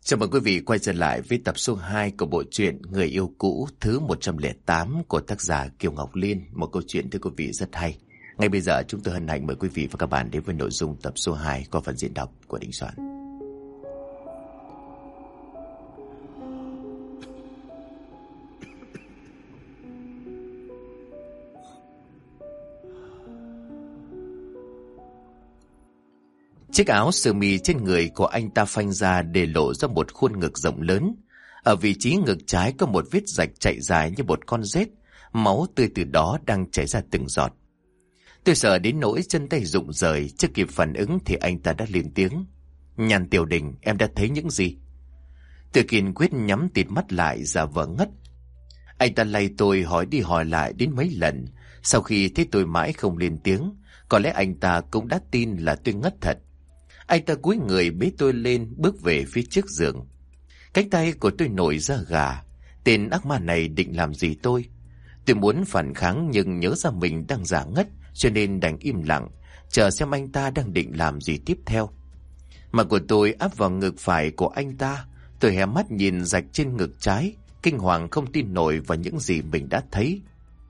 Chào mừng quý vị quay trở lại với tập số 2 của bộ truyện Người yêu cũ thứ 108 của tác giả Kiều Ngọc Liên. Một câu chuyện thưa quý vị rất hay. Ngay bây giờ chúng tôi hân hạnh mời quý vị và các bạn đến với nội dung tập số 2 qua phần diễn đọc của Đình Soạn. Chiếc áo sơ mi trên người của anh ta phanh ra để lộ ra một khuôn ngực rộng lớn. Ở vị trí ngực trái có một vết rạch chạy dài như một con rết, máu tươi từ đó đang chảy ra từng giọt. Tôi sợ đến nỗi chân tay rụng rời, chưa kịp phản ứng thì anh ta đã lên tiếng. Nhàn Tiểu Đình, em đã thấy những gì? Tôi kiên quyết nhắm tịt mắt lại giả vờ ngất. Anh ta lay tôi hỏi đi hỏi lại đến mấy lần. Sau khi thấy tôi mãi không lên tiếng, có lẽ anh ta cũng đã tin là tôi ngất thật. Anh ta cúi người bế tôi lên bước về phía trước giường. Cánh tay của tôi nổi da gà. Tên ác ma này định làm gì tôi? Tôi muốn phản kháng nhưng nhớ ra mình đang giả ngất, cho nên đành im lặng, chờ xem anh ta đang định làm gì tiếp theo. Mặt của tôi áp vào ngực phải của anh ta. Tôi hé mắt nhìn rạch trên ngực trái, kinh hoàng không tin nổi vào những gì mình đã thấy.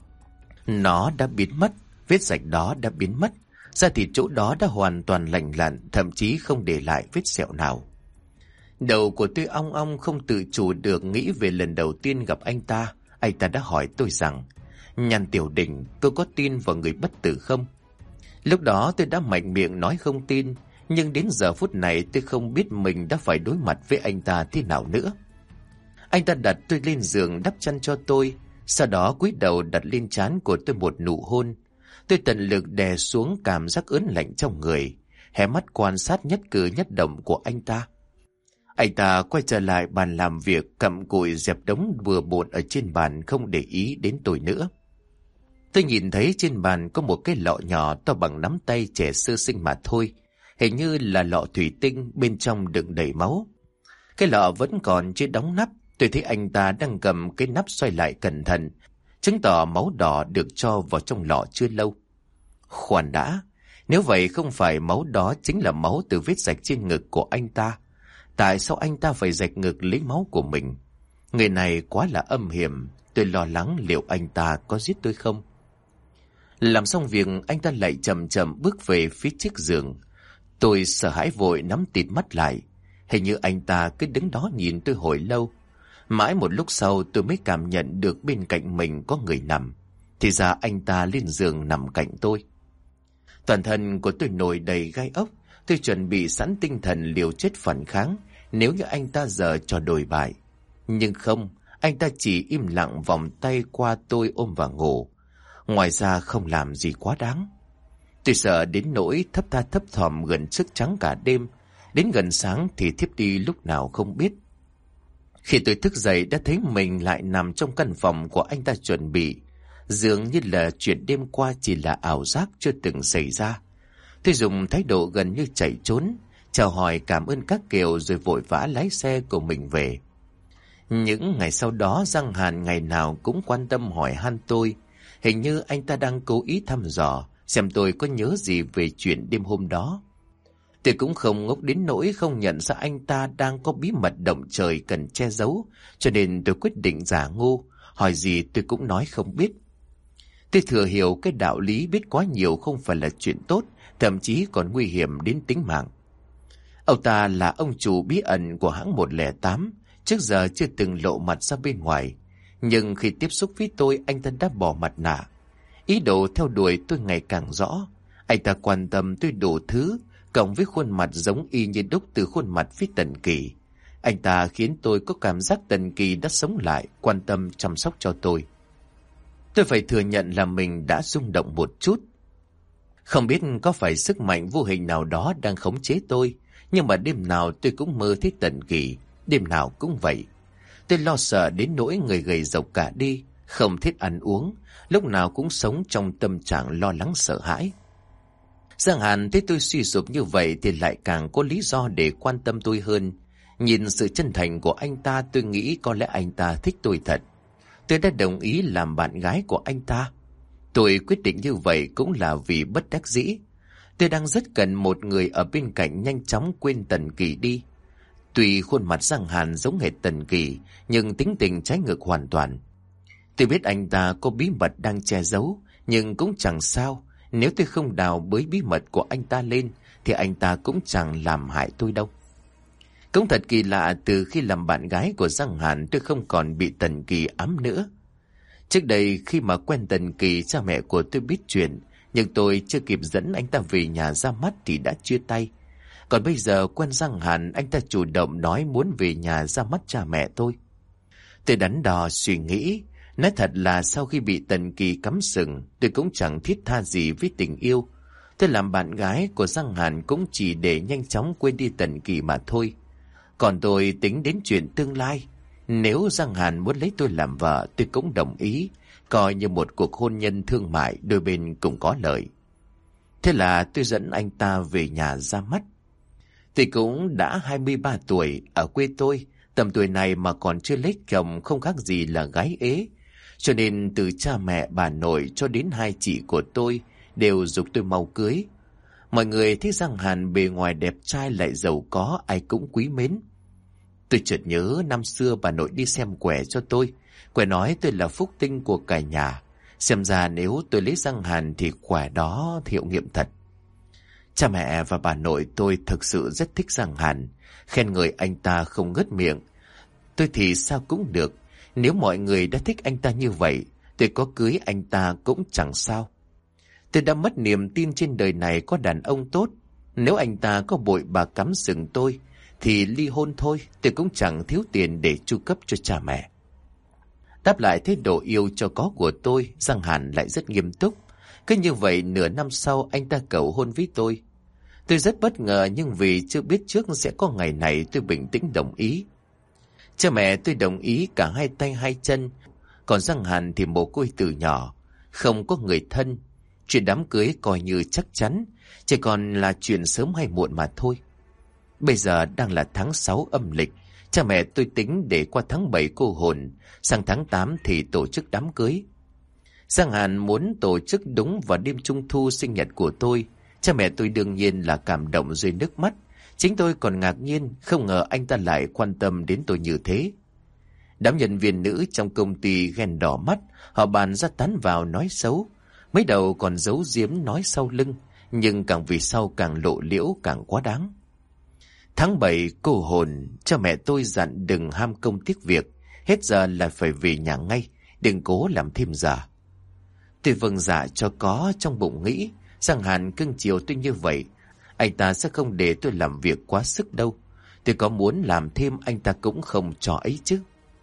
Nó đã biến mất, vết rạch đó đã biến mất. Da thịt chỗ đó đã hoàn toàn lành lặn, thậm chí không để lại vết sẹo nào. Đầu của tôi ong ong không tự chủ được nghĩ về lần đầu tiên gặp anh ta. Anh ta đã hỏi tôi rằng, Nhàn Tiểu Đình, tôi có tin vào người bất tử không? Lúc đó tôi đã mạnh miệng nói không tin, nhưng đến giờ phút này tôi không biết mình đã phải đối mặt với anh ta thế nào nữa. Anh ta đặt tôi lên giường đắp chăn cho tôi, sau đó cúi đầu đặt lên trán của tôi một nụ hôn. Tôi tận lực đè xuống cảm giác ớn lạnh trong người, hé mắt quan sát nhất cử nhất động của anh ta. Anh ta quay trở lại bàn làm việc, cặm cụi dẹp đống bừa bộn ở trên bàn, không để ý đến tôi nữa. Tôi nhìn thấy trên bàn có một cái lọ nhỏ to bằng nắm tay trẻ sơ sinh mà thôi, hình như là lọ thủy tinh, bên trong đựng đầy máu. Cái lọ vẫn còn chưa đóng nắp. Tôi thấy anh ta đang cầm cái nắp xoay lại cẩn thận, chứng tỏ máu đỏ được cho vào trong lọ chưa lâu. Khoan đã, nếu vậy không phải máu đó chính là máu từ vết rạch trên ngực của anh ta. Tại sao anh ta phải rạch ngực lấy máu của mình? Người này quá là âm hiểm. Tôi lo lắng liệu anh ta có giết tôi không. Làm xong việc, anh ta lại chậm chậm bước về phía chiếc giường. Tôi sợ hãi vội nắm tịt mắt lại. Hình như anh ta cứ đứng đó nhìn tôi hồi lâu. Mãi một lúc sau tôi mới cảm nhận được bên cạnh mình có người nằm. Thì ra anh ta lên giường nằm cạnh tôi. Toàn thân của tôi nổi đầy gai ốc. Tôi chuẩn bị sẵn tinh thần liều chết phản kháng nếu như anh ta giờ trò đồi bại. Nhưng không, anh ta chỉ im lặng vòng tay qua tôi ôm vào ngủ. Ngoài ra không làm gì quá đáng. Tôi sợ đến nỗi thấp tha thấp thỏm gần sức trắng cả đêm. Đến gần sáng thì thiếp đi lúc nào không biết. Khi tôi thức dậy đã thấy mình lại nằm trong căn phòng của anh ta chuẩn bị. Dường như là chuyện đêm qua chỉ là ảo giác chưa từng xảy ra. Tôi dùng thái độ gần như chạy trốn, chào hỏi cảm ơn các kiểu rồi vội vã lái xe của mình về. Những ngày sau đó Giang Hàn ngày nào cũng quan tâm hỏi han tôi. Hình như anh ta đang cố ý thăm dò xem tôi có nhớ gì về chuyện đêm hôm đó. Tôi cũng không ngốc đến nỗi không nhận ra anh ta đang có bí mật động trời cần che giấu, cho nên tôi quyết định giả ngu, hỏi gì tôi cũng nói không biết. Tôi thừa hiểu cái đạo lý biết quá nhiều không phải là chuyện tốt, thậm chí còn nguy hiểm đến tính mạng. Ông ta là ông chủ bí ẩn của hãng 108, trước giờ chưa từng lộ mặt ra bên ngoài. Nhưng khi tiếp xúc với tôi, anh ta đã bỏ mặt nạ. Ý đồ theo đuổi tôi ngày càng rõ. Anh ta quan tâm tôi đủ thứ, cộng với khuôn mặt giống y như đúc từ khuôn mặt với Tần Kỳ. Anh ta khiến tôi có cảm giác Tần Kỳ đã sống lại, quan tâm chăm sóc cho tôi. Tôi phải thừa nhận là mình đã rung động một chút. Không biết có phải sức mạnh vô hình nào đó đang khống chế tôi, nhưng mà đêm nào tôi cũng mơ thấy Tần Kỳ, đêm nào cũng vậy. Tôi lo sợ đến nỗi người gầy rộc cả đi, không thích ăn uống, lúc nào cũng sống trong tâm trạng lo lắng sợ hãi. Giang Hàn thấy tôi suy sụp như vậy thì lại càng có lý do để quan tâm tôi hơn. Nhìn sự chân thành của anh ta, tôi nghĩ có lẽ anh ta thích tôi thật. Tôi đã đồng ý làm bạn gái của anh ta. Tôi quyết định như vậy cũng là vì bất đắc dĩ. Tôi đang rất cần một người ở bên cạnh nhanh chóng quên Tần Kỳ đi. Tuy khuôn mặt Giang Hàn giống hệt Tần Kỳ, nhưng tính tình trái ngược hoàn toàn. Tôi biết anh ta có bí mật đang che giấu, nhưng cũng chẳng sao. Nếu tôi không đào bới bí mật của anh ta lên, thì anh ta cũng chẳng làm hại tôi đâu. Cũng thật kỳ lạ, từ khi làm bạn gái của Giang Hàn, tôi không còn bị Tần Kỳ ám nữa. Trước đây khi mà quen Tần Kỳ, cha mẹ của tôi biết chuyện, nhưng tôi chưa kịp dẫn anh ta về nhà ra mắt thì đã chia tay. Còn bây giờ quen Giang Hàn, anh ta chủ động nói muốn về nhà ra mắt cha mẹ tôi. Tôi đắn đo suy nghĩ, nói thật là sau khi bị Tần Kỳ cắm sừng, tôi cũng chẳng thiết tha gì với tình yêu. Tôi làm bạn gái của Giang Hàn cũng chỉ để nhanh chóng quên đi Tần Kỳ mà thôi. Còn tôi tính đến chuyện tương lai. Nếu Giang Hàn muốn lấy tôi làm vợ, tôi cũng đồng ý, coi như một cuộc hôn nhân thương mại, đôi bên cùng có lợi. Thế là tôi dẫn anh ta về nhà ra mắt. Tôi cũng đã 23 tuổi, ở quê tôi, tầm tuổi này mà còn chưa lấy chồng không khác gì là gái ế. Cho nên từ cha mẹ, bà nội cho đến hai chị của tôi đều giục tôi mau cưới. Mọi người thấy Giang Hàn bề ngoài đẹp trai lại giàu có, ai cũng quý mến. Tôi chợt nhớ năm xưa bà nội đi xem quẻ cho tôi. Quẻ nói tôi là phúc tinh của cả nhà. Xem ra nếu tôi lấy Giang Hàn thì quẻ đó hiệu nghiệm thật. Cha mẹ và bà nội tôi thực sự rất thích Giang Hàn, khen ngợi anh ta không ngớt miệng. Tôi thì sao cũng được, nếu mọi người đã thích anh ta như vậy, tôi có cưới anh ta cũng chẳng sao. Tôi đã mất niềm tin trên đời này có đàn ông tốt. Nếu anh ta có bội bạc cắm sừng tôi, thì ly hôn thôi, tôi cũng chẳng thiếu tiền để chu cấp cho cha mẹ. Đáp lại thái độ yêu cho có của tôi, Giang Hàn lại rất nghiêm túc. Cứ như vậy nửa năm sau anh ta cầu hôn với tôi. Tôi rất bất ngờ, nhưng vì chưa biết trước sẽ có ngày này, tôi bình tĩnh đồng ý. Cha mẹ tôi đồng ý cả hai tay hai chân. Còn Giang Hàn thì mồ côi từ nhỏ, không có người thân. Chuyện đám cưới coi như chắc chắn, chỉ còn là chuyện sớm hay muộn mà thôi. Bây giờ đang là tháng 6 âm lịch. Cha mẹ tôi tính để qua tháng 7 cô hồn, sang tháng 8 thì tổ chức đám cưới. Giang Hàn muốn tổ chức đúng vào đêm Trung thu sinh nhật của tôi. Cha mẹ tôi đương nhiên là cảm động rơi nước mắt. Chính tôi còn ngạc nhiên, không ngờ anh ta lại quan tâm đến tôi như thế. Đám nhân viên nữ trong công ty ghen đỏ mắt, họ bàn ra tán vào nói xấu. Mấy đầu còn giấu giếm nói sau lưng, nhưng càng về sau càng lộ liễu, càng quá đáng. Tháng 7 cô hồn, cha mẹ tôi dặn đừng ham công tiếc việc, hết giờ là phải về nhà ngay, đừng cố làm thêm giờ. Tôi vâng dạ cho có, trong bụng nghĩ Giang Hàn cưng chiều tôi như vậy, anh ta sẽ không để tôi làm việc quá sức đâu. Tôi có muốn làm thêm anh ta cũng không cho ấy chứ.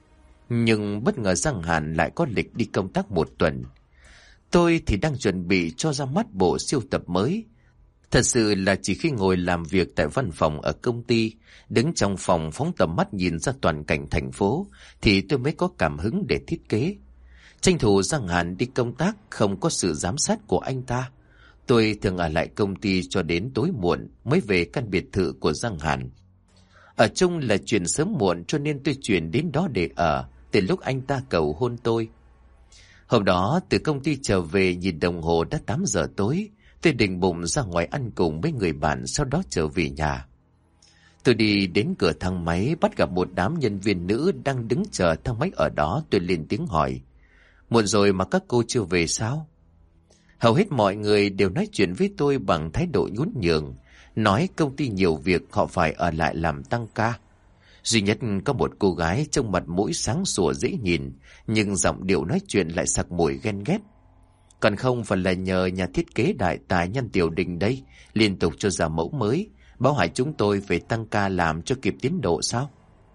Nhưng bất ngờ Giang Hàn lại có lịch đi công tác 1 tuần. Tôi thì đang chuẩn bị cho ra mắt bộ siêu tập mới. Thật sự là chỉ khi ngồi làm việc tại văn phòng ở công ty, đứng trong phòng phóng tầm mắt nhìn ra toàn cảnh thành phố, thì tôi mới có cảm hứng để thiết kế. Tranh thủ Giang Hàn đi công tác, không có sự giám sát của anh ta, tôi thường ở lại công ty cho đến tối muộn mới về căn biệt thự của Giang Hàn. Ở chung là chuyện sớm muộn, cho nên tôi chuyển đến đó để ở, từ lúc anh ta cầu hôn tôi. Hôm đó từ công ty trở về, nhìn đồng hồ đã 8 giờ tối. Tôi định bụng ra ngoài ăn cùng với người bạn, sau đó trở về nhà. Tôi đi đến cửa thang máy, bắt gặp một đám nhân viên nữ đang đứng chờ thang máy ở đó. Tôi lên tiếng hỏi: muộn rồi mà các cô chưa về sao? Hầu hết mọi người đều nói chuyện với tôi bằng thái độ nhún nhường, nói công ty nhiều việc họ phải ở lại làm tăng ca. Duy nhất có một cô gái trông mặt mũi sáng sủa dễ nhìn, nhưng giọng điệu nói chuyện lại sặc mùi ghen ghét. Còn không phải là nhờ nhà thiết kế đại tài Nhân Tiểu Đình đây liên tục cho ra mẫu mới, báo hại chúng tôi phải tăng ca làm cho kịp tiến độ sao?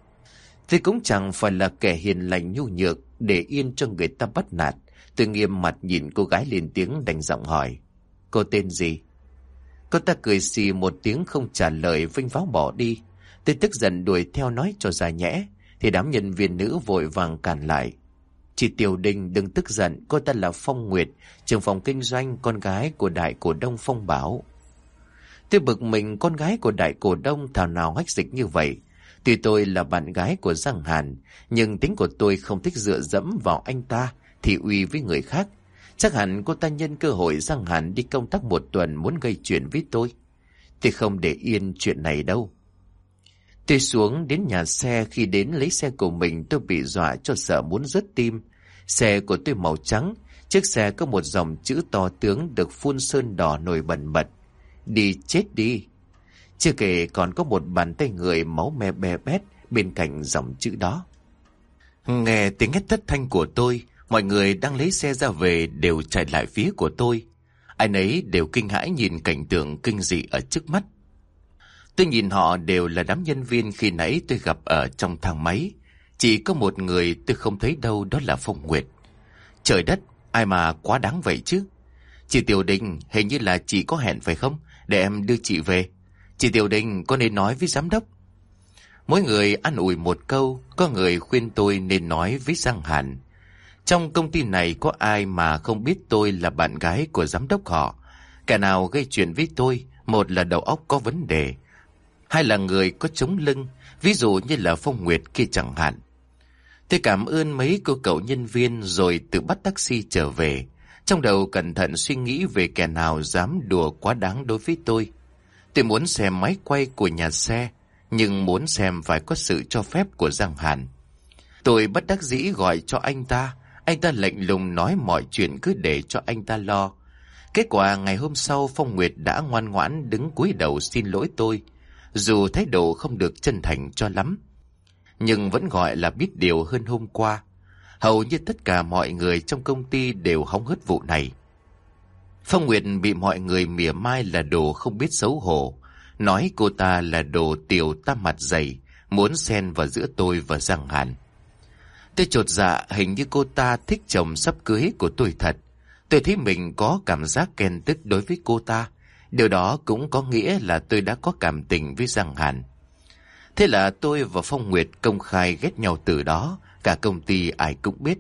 Tôi cũng chẳng phải là kẻ hiền lành nhu nhược để yên cho người ta bắt nạt. Tôi nghiêm mặt nhìn cô gái lên tiếng, đành giọng hỏi: cô tên gì? Cô ta cười xì một tiếng không trả lời, vênh váo bỏ đi. Tôi tức giận đuổi theo nói cho ra nhẽ, thì đám nhân viên nữ vội vàng cản lại: chị Tiểu Đình đừng tức giận, cô ta là Phong Nguyệt, trưởng phòng kinh doanh, con gái của đại cổ đông Phong Bảo. Tôi bực mình, con gái của đại cổ đông thảo nào hách dịch như vậy. Tuy tôi là bạn gái của Giang Hàn, nhưng tính của tôi không thích dựa dẫm vào anh ta thị uy với người khác. Chắc hẳn cô ta nhân cơ hội Giang Hàn đi công tác 1 tuần muốn gây chuyện với tôi. Tôi không để yên chuyện này đâu. Tôi xuống đến nhà xe, khi đến lấy xe của mình tôi bị dọa cho sợ muốn rớt tim. Xe của tôi màu trắng, chiếc xe có một dòng chữ to tướng được phun sơn đỏ nổi bần bật: đi chết đi. Chưa kể còn có một bàn tay người máu me be bét bên cạnh dòng chữ đó. Nghe tiếng hét thất thanh của tôi, mọi người đang lấy xe ra về đều chạy lại phía của tôi. Ai nấy đều kinh hãi nhìn cảnh tượng kinh dị ở trước mắt. Tôi nhìn họ đều là đám nhân viên khi nãy tôi gặp ở trong thang máy. Chỉ có một người tôi không thấy đâu, đó là Phong Nguyệt. Trời đất, ai mà quá đáng vậy chứ. Chị Tiểu Đình, hình như là chị có hẹn phải không? Để em đưa chị về. Chị Tiểu Đình có nên nói với giám đốc. Mỗi người an ủi một câu, có người khuyên tôi nên nói với Giang Hàn. Trong công ty này có ai mà không biết tôi là bạn gái của giám đốc họ. Kẻ nào gây chuyện với tôi, một là đầu óc có vấn đề, hai là người có chống lưng, ví dụ như là Phong Nguyệt kia chẳng hạn. Tôi cảm ơn mấy cô cậu nhân viên rồi tự bắt taxi trở về. Trong đầu cẩn thận suy nghĩ về kẻ nào dám đùa quá đáng đối với tôi. Tôi muốn xem máy quay của nhà xe, nhưng muốn xem phải có sự cho phép của Giang Hàn. Tôi bất đắc dĩ gọi cho anh ta lạnh lùng nói mọi chuyện cứ để cho anh ta lo. Kết quả ngày hôm sau Phong Nguyệt đã ngoan ngoãn đứng cúi đầu xin lỗi tôi, dù thái độ không được chân thành cho lắm, nhưng vẫn gọi là biết điều hơn hôm qua. Hầu như tất cả mọi người trong công ty đều hóng hớt vụ này. Phong Nguyệt bị mọi người mỉa mai là đồ không biết xấu hổ, nói cô ta là đồ tiểu tam mặt dày, muốn xen vào giữa tôi và Giang Hàn. Tôi chột dạ, hình như cô ta thích chồng sắp cưới của tôi thật. Tôi thấy mình có cảm giác ghen tức đối với cô ta. Điều đó cũng có nghĩa là tôi đã có cảm tình với Giang Hàn. Thế là tôi và Phong Nguyệt công khai ghét nhau từ đó, cả công ty ai cũng biết.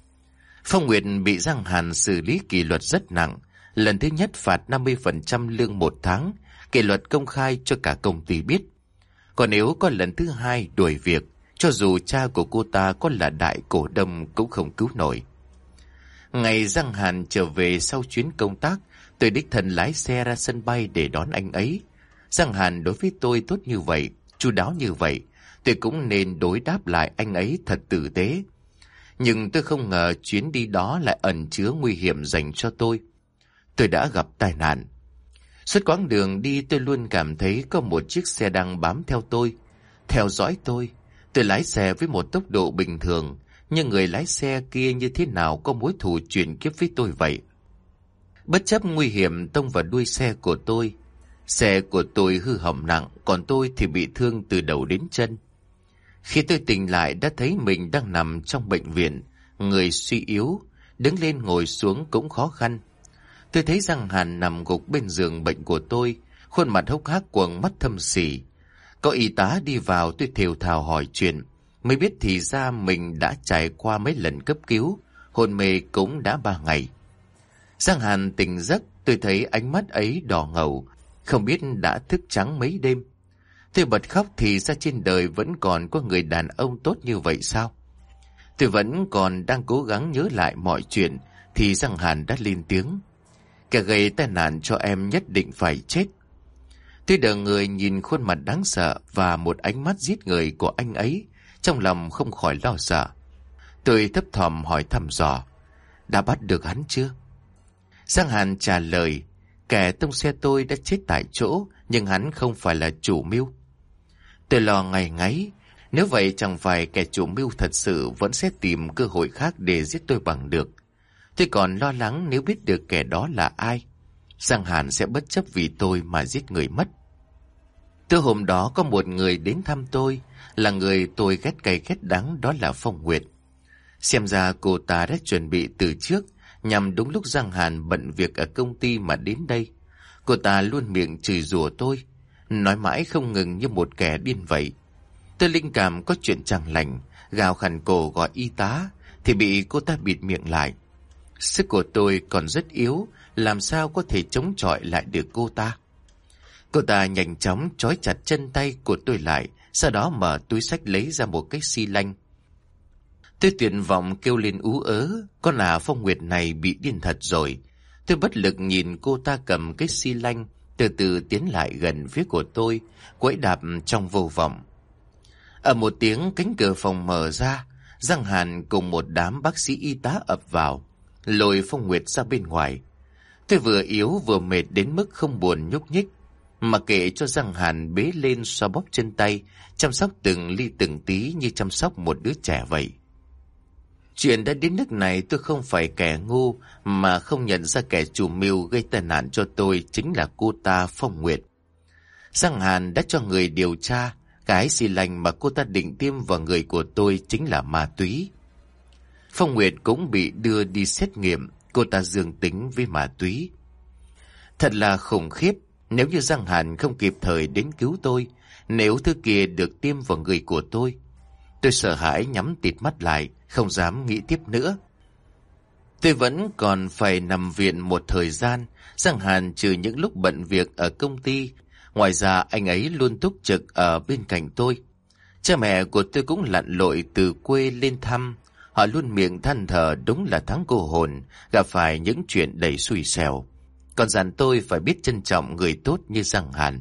Phong Nguyệt bị Giang Hàn xử lý kỷ luật rất nặng. Lần thứ nhất phạt 50% lương 1 tháng, kỷ luật công khai cho cả công ty biết. Còn nếu có lần thứ hai đuổi việc, cho dù cha của cô ta có là đại cổ đông cũng không cứu nổi. Ngày Giang Hàn trở về sau chuyến công tác, tôi đích thân lái xe ra sân bay để đón anh ấy. Giang Hàn đối với tôi tốt như vậy, chu đáo như vậy, tôi cũng nên đối đáp lại anh ấy thật tử tế. Nhưng tôi không ngờ chuyến đi đó lại ẩn chứa nguy hiểm dành cho tôi. Tôi đã gặp tai nạn. Suốt quãng đường đi tôi luôn cảm thấy có một chiếc xe đang bám theo tôi, theo dõi tôi. Tôi lái xe với một tốc độ bình thường, nhưng người lái xe kia như thế nào có mối thù chuyển kiếp với tôi vậy. Bất chấp nguy hiểm tông vào đuôi xe của tôi. Xe của tôi hư hỏng nặng, còn tôi thì bị thương từ đầu đến chân. Khi tôi tỉnh lại đã thấy mình đang nằm trong bệnh viện, người suy yếu, đứng lên ngồi xuống cũng khó khăn. Tôi thấy Giang Hàn nằm gục bên giường bệnh của tôi, khuôn mặt hốc hác, quầng mắt thâm sỉ. Có y tá đi vào, tôi thều thào hỏi chuyện, mới biết thì ra mình đã trải qua mấy lần cấp cứu, hôn mê cũng đã 3 ngày. Giang Hàn tỉnh giấc, tôi thấy ánh mắt ấy đỏ ngầu, không biết đã thức trắng mấy đêm. Tôi bật khóc, thì ra trên đời vẫn còn có người đàn ông tốt như vậy sao? Tôi vẫn còn đang cố gắng nhớ lại mọi chuyện, thì Giang Hàn đã lên tiếng: kẻ gây tai nạn cho em nhất định phải chết. Tôi đờ người nhìn khuôn mặt đáng sợ và một ánh mắt giết người của anh ấy, trong lòng không khỏi lo sợ. Tôi thấp thỏm hỏi thăm dò: đã bắt được hắn chưa? Giang Hàn trả lời: kẻ tông xe tôi đã chết tại chỗ, nhưng hắn không phải là chủ mưu. Tôi lo ngày ngáy, nếu vậy chẳng phải kẻ chủ mưu thật sự vẫn sẽ tìm cơ hội khác để giết tôi bằng được. Tôi còn lo lắng nếu biết được kẻ đó là ai, Giang Hàn sẽ bất chấp vì tôi mà giết người mất. Từ hôm đó có một người đến thăm tôi, là người tôi ghét cay ghét đắng, đó là Phong Nguyệt. Xem ra cô ta đã chuẩn bị từ trước, nhằm đúng lúc Giang Hàn bận việc ở công ty mà đến đây. Cô ta luôn miệng chửi rủa tôi, nói mãi không ngừng như một kẻ điên vậy. Tôi linh cảm có chuyện chẳng lành, gào khàn cổ gọi y tá, thì bị cô ta bịt miệng lại. Sức của tôi còn rất yếu, làm sao có thể chống chọi lại được cô ta. Cô ta nhanh chóng trói chặt chân tay của tôi lại, sau đó mở túi xách lấy ra một cái xi lanh. Tôi tuyệt vọng kêu lên ú ớ, con Phong Nguyệt này bị điên thật rồi. Tôi bất lực nhìn cô ta cầm cái xi lanh, từ từ tiến lại gần phía của tôi, quẫy đạp trong vô vọng. Ở một tiếng, cánh cửa phòng mở ra, Giang Hàn cùng một đám bác sĩ y tá ập vào, lôi Phong Nguyệt ra bên ngoài. Tôi vừa yếu vừa mệt đến mức không buồn nhúc nhích, mà kệ cho Giang Hàn bế lên xoa bóp chân tay, chăm sóc từng ly từng tí như chăm sóc một đứa trẻ vậy. Chuyện đã đến nước này, tôi không phải kẻ ngu mà không nhận ra kẻ chủ mưu gây tai nạn cho tôi chính là cô ta Phong Nguyệt. Giang Hàn đã cho người điều tra, cái xì lành mà cô ta định tiêm vào người của tôi chính là ma túy. Phong Nguyệt cũng bị đưa đi xét nghiệm, cô ta dương tính với ma túy. Thật là khủng khiếp, nếu như Giang Hàn không kịp thời đến cứu tôi, nếu thứ kia được tiêm vào người của tôi sợ hãi nhắm tịt mắt lại, không dám nghĩ tiếp nữa. Tôi vẫn còn phải nằm viện một thời gian. Giang Hàn trừ những lúc bận việc ở công ty, ngoài ra anh ấy luôn túc trực ở bên cạnh tôi. Cha mẹ của tôi cũng lặn lội từ quê lên thăm. Họ luôn miệng than thở đúng là tháng cô hồn, gặp phải những chuyện đầy xui xẻo. Còn dặn tôi phải biết trân trọng người tốt như Giang Hàn.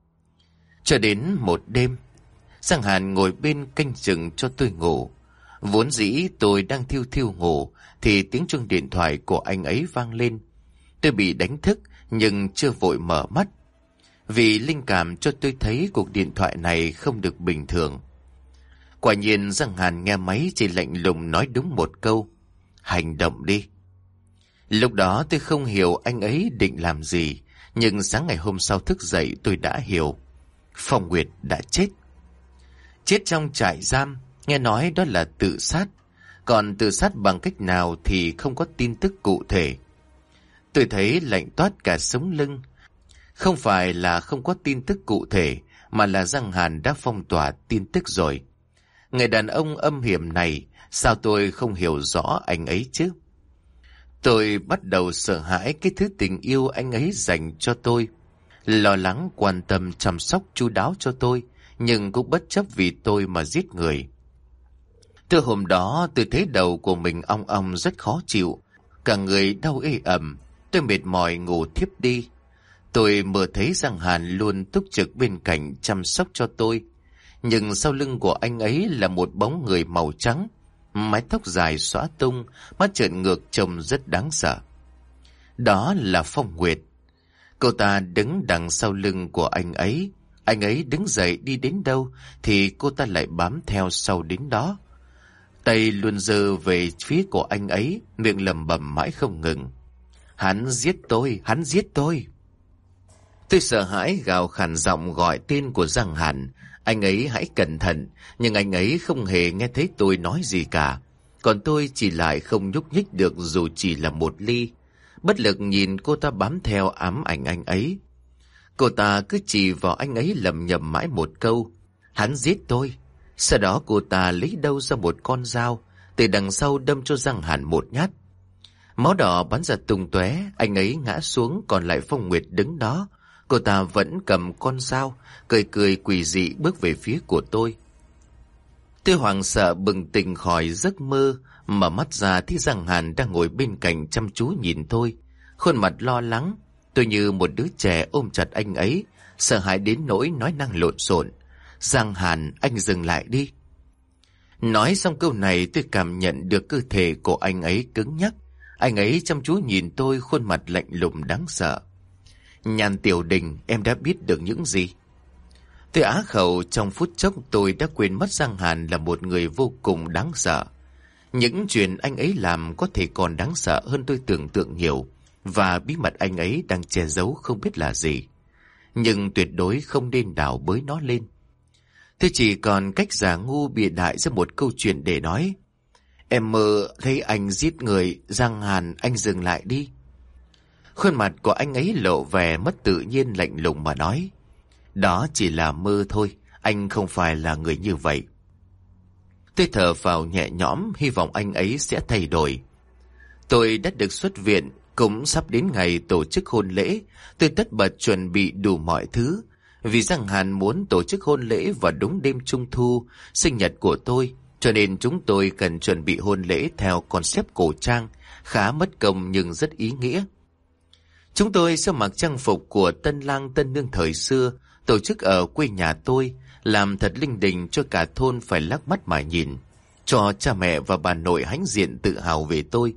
Cho đến một đêm, Giang Hàn ngồi bên canh chừng cho tôi ngủ. Vốn dĩ tôi đang thiêu thiêu ngủ thì tiếng chuông điện thoại của anh ấy vang lên. Tôi bị đánh thức nhưng chưa vội mở mắt, vì linh cảm cho tôi thấy cuộc điện thoại này không được bình thường. Quả nhiên Giang Hàn nghe máy chỉ lạnh lùng nói đúng một câu: hành động đi. Lúc đó tôi không hiểu anh ấy định làm gì, nhưng sáng ngày hôm sau thức dậy tôi đã hiểu. Phong Nguyệt đã chết. Chết trong trại giam, nghe nói đó là tự sát. Còn tự sát bằng cách nào thì không có tin tức cụ thể. Tôi thấy lạnh toát cả sống lưng. Không phải là không có tin tức cụ thể, mà là Giang Hàn đã phong tỏa tin tức rồi. Người đàn ông âm hiểm này, sao tôi không hiểu rõ anh ấy chứ? Tôi bắt đầu sợ hãi cái thứ tình yêu anh ấy dành cho tôi. Lo lắng, quan tâm, chăm sóc chu đáo cho tôi, nhưng cũng bất chấp vì tôi mà giết người. Từ hôm đó tôi thấy đầu của mình ong ong rất khó chịu, cả người đau ê ẩm. Tôi mệt mỏi ngủ thiếp đi. Tôi mơ thấy Giang Hàn luôn túc trực bên cạnh chăm sóc cho tôi, nhưng sau lưng của anh ấy là một bóng người màu trắng, mái tóc dài xõa tung, mắt trợn ngược trông rất đáng sợ. Đó là Phong Nguyệt. Cô ta đứng đằng sau lưng của anh ấy đứng dậy đi đến đâu thì cô ta lại bám theo sau đến đó. Tay luôn giơ về phía của anh ấy, miệng lẩm bẩm mãi không ngừng: hắn giết tôi, hắn giết tôi. Tôi sợ hãi gào khàn giọng gọi tên của Giang Hàn: anh ấy hãy cẩn thận, nhưng anh ấy không hề nghe thấy tôi nói gì cả. Còn tôi chỉ lại không nhúc nhích được dù chỉ là một ly. Bất lực nhìn cô ta bám theo ám ảnh anh ấy. Cô ta cứ chỉ vào anh ấy lẩm nhẩm mãi một câu: hắn giết tôi. Sau đó cô ta lấy đâu ra một con dao, từ đằng sau đâm cho Giang Hàn một nhát. Máu đỏ bắn ra tung tóe, anh ấy ngã xuống, còn lại Phong Nguyệt đứng đó. Cô ta vẫn cầm con dao, cười cười quỷ dị bước về phía của tôi. Tôi hoảng sợ bừng tỉnh khỏi giấc mơ, mở mắt ra thì Giang Hàn đang ngồi bên cạnh chăm chú nhìn tôi, khuôn mặt lo lắng. Tôi như một đứa trẻ ôm chặt anh ấy, sợ hãi đến nỗi nói năng lộn xộn: Giang Hàn, anh dừng lại đi. Nói xong câu này tôi cảm nhận được cơ thể của anh ấy cứng nhắc. Anh ấy chăm chú nhìn tôi, khuôn mặt lạnh lùng đáng sợ. Nhan Tiểu Đình, em đã biết được những gì? Tôi á khẩu, trong phút chốc tôi đã quên mất Giang Hàn là một người vô cùng đáng sợ. Những chuyện anh ấy làm có thể còn đáng sợ hơn tôi tưởng tượng nhiều, và bí mật anh ấy đang che giấu không biết là gì. Nhưng tuyệt đối không nên đào bới nó lên. Tôi chỉ còn cách giả ngu bịa đại ra một câu chuyện để nói: em mơ thấy anh giết người, Giang Hàn, anh dừng lại đi. Khuôn mặt của anh ấy lộ vẻ mất tự nhiên, lạnh lùng mà nói: đó chỉ là mơ thôi, anh không phải là người như vậy. Tôi thở phào nhẹ nhõm, hy vọng anh ấy sẽ thay đổi. Tôi đã được xuất viện, cũng sắp đến ngày tổ chức hôn lễ. Tôi tất bật chuẩn bị đủ mọi thứ, vì Giang Hàn muốn tổ chức hôn lễ vào đúng đêm Trung Thu, sinh nhật của tôi, cho nên chúng tôi cần chuẩn bị hôn lễ theo concept cổ trang, khá mất công nhưng rất ý nghĩa. Chúng tôi sẽ mặc trang phục của tân lang tân nương thời xưa, tổ chức ở quê nhà tôi, làm thật linh đình cho cả thôn phải lắc mắt mà nhìn, cho cha mẹ và bà nội hãnh diện tự hào về tôi.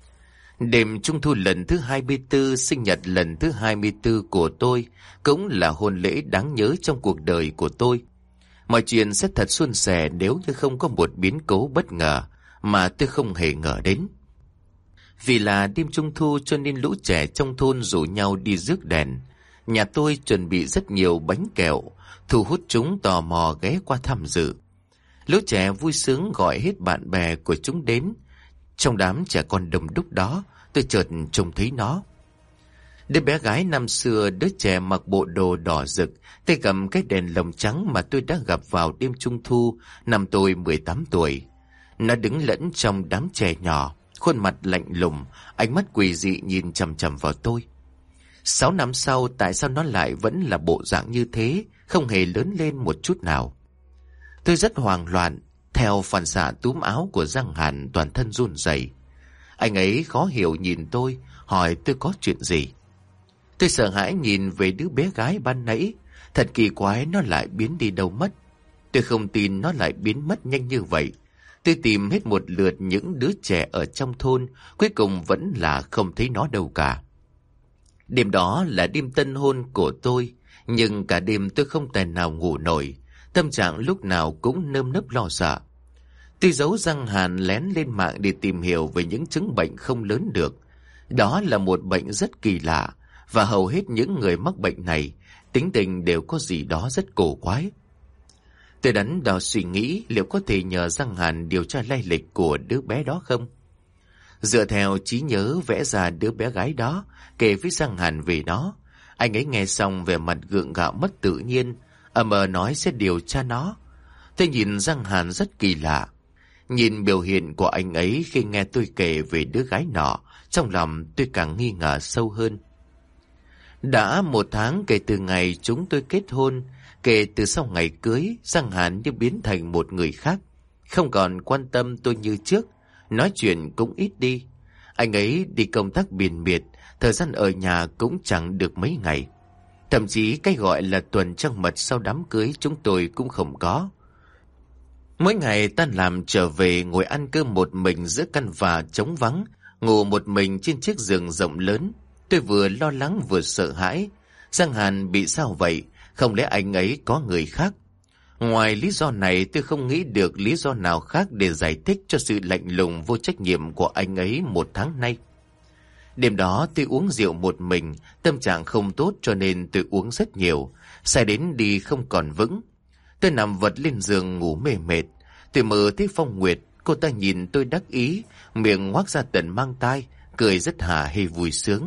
Đêm Trung thu lần thứ 24, sinh nhật lần thứ 24 của tôi, cũng là hôn lễ đáng nhớ trong cuộc đời của tôi. Mọi chuyện sẽ thật suôn sẻ nếu như không có một biến cố bất ngờ mà tôi không hề ngờ đến. Vì là đêm Trung thu cho nên lũ trẻ trong thôn rủ nhau đi rước đèn. Nhà tôi chuẩn bị rất nhiều bánh kẹo, thu hút chúng tò mò ghé qua tham dự. Lũ trẻ vui sướng gọi hết bạn bè của chúng đến. Trong đám trẻ con đông đúc đó, tôi chợt trông thấy nó. Đứa bé gái năm xưa, đứa trẻ mặc bộ đồ đỏ rực, tay cầm cái đèn lồng trắng mà tôi đã gặp vào đêm Trung thu năm tôi 18 tuổi. Nó đứng lẫn trong đám trẻ nhỏ, khuôn mặt lạnh lùng, ánh mắt quỷ dị nhìn chằm chằm vào tôi. 6 năm sau, tại sao nó lại vẫn là bộ dạng như thế, không hề lớn lên một chút nào? Tôi rất hoang loạn, theo phản xạ túm áo của Giang Hàn, toàn thân run rẩy. Anh ấy khó hiểu nhìn tôi, hỏi tôi có chuyện gì. Tôi sợ hãi nhìn về đứa bé gái ban nãy, thật kỳ quái, nó lại biến đi đâu mất. Tôi không tin nó lại biến mất nhanh như vậy. Tôi tìm hết một lượt những đứa trẻ ở trong thôn, cuối cùng vẫn là không thấy nó đâu cả. Đêm đó là đêm tân hôn của tôi, nhưng cả đêm tôi không tài nào ngủ nổi, tâm trạng lúc nào cũng nơm nớp lo sợ. Tôi giấu Giang Hàn lén lên mạng để tìm hiểu về những chứng bệnh không lớn được. Đó là một bệnh rất kỳ lạ, và hầu hết những người mắc bệnh này, tính tình đều có gì đó rất cổ quái. Tôi đắn đo suy nghĩ liệu có thể nhờ Giang Hàn điều tra lai lịch của đứa bé đó không. Dựa theo trí nhớ vẽ ra đứa bé gái đó, kể với Giang Hàn về nó. Anh ấy nghe xong vẻ mặt gượng gạo mất tự nhiên, nói sẽ điều tra nó. Tôi nhìn Giang Hàn rất kỳ lạ. Nhìn biểu hiện của anh ấy khi nghe tôi kể về đứa gái nọ, trong lòng tôi càng nghi ngờ sâu hơn. Đã 1 tháng kể từ ngày chúng tôi kết hôn, kể từ sau ngày cưới, Giang Hàn như biến thành một người khác, không còn quan tâm tôi như trước, nói chuyện cũng ít đi. Anh ấy đi công tác biển biệt, thời gian ở nhà cũng chẳng được mấy ngày. Thậm chí cái gọi là tuần trăng mật sau đám cưới chúng tôi cũng không có. Mỗi ngày tan làm trở về ngồi ăn cơm một mình giữa căn nhà trống vắng, ngủ một mình trên chiếc giường rộng lớn. Tôi vừa lo lắng vừa sợ hãi. Giang Hàn bị sao vậy? Không lẽ anh ấy có người khác? Ngoài lý do này, tôi không nghĩ được lý do nào khác để giải thích cho sự lạnh lùng vô trách nhiệm của anh ấy 1 tháng nay. Đêm đó tôi uống rượu một mình, tâm trạng không tốt cho nên tôi uống rất nhiều, say đến đi không còn vững. Tôi nằm vật lên giường ngủ mê mệt. Tôi mơ thấy Phong Nguyệt, cô ta nhìn tôi đắc ý, miệng ngoác ra tận mang tai, cười rất hả hê vui sướng.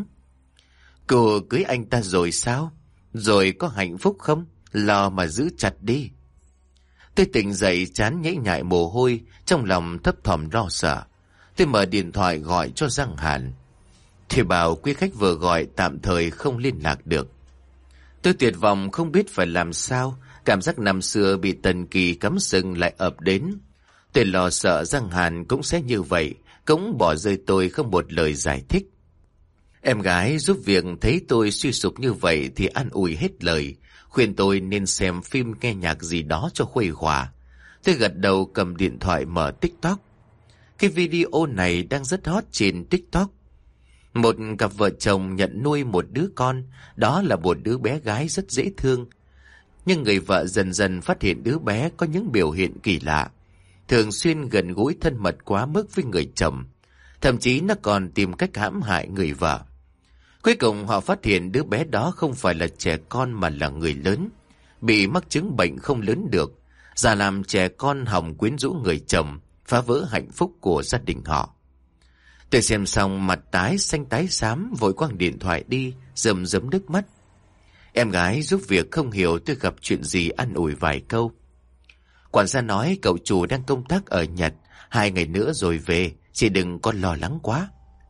Cô cưới anh ta rồi sao? Rồi có hạnh phúc không? Lo mà giữ chặt đi. Tôi tỉnh dậy chán nhễ nhại mồ hôi, trong lòng thấp thỏm lo sợ. Tôi mở điện thoại gọi cho Giang Hàn. Thì bảo quý khách vừa gọi tạm thời không liên lạc được. Tôi tuyệt vọng không biết phải làm sao, cảm giác năm xưa bị Tần Kỳ cắm sừng lại ập đến. Tôi lo sợ Giang Hàn cũng sẽ như vậy, cũng bỏ rơi tôi không một lời giải thích. Em gái giúp việc thấy tôi suy sụp như vậy thì an ủi hết lời, khuyên tôi nên xem phim nghe nhạc gì đó cho khuây khỏa. Tôi gật đầu cầm điện thoại mở TikTok. Cái video này đang rất hot trên TikTok. Một cặp vợ chồng nhận nuôi một đứa con, đó là một đứa bé gái rất dễ thương. Nhưng người vợ dần dần phát hiện đứa bé có những biểu hiện kỳ lạ, thường xuyên gần gũi thân mật quá mức với người chồng. Thậm chí nó còn tìm cách hãm hại người vợ. Cuối cùng họ phát hiện đứa bé đó không phải là trẻ con mà là người lớn, bị mắc chứng bệnh không lớn được, già làm trẻ con hòng quyến rũ người chồng, phá vỡ hạnh phúc của gia đình họ. Tôi xem xong mặt tái xanh tái xám, vội quăng điện thoại đi, rơm rớm nước mắt. Em gái giúp việc không hiểu tôi gặp chuyện gì, an ủi vài câu. Quản gia nói cậu chủ đang công tác ở Nhật, 2 ngày nữa rồi về, chị đừng có lo lắng quá.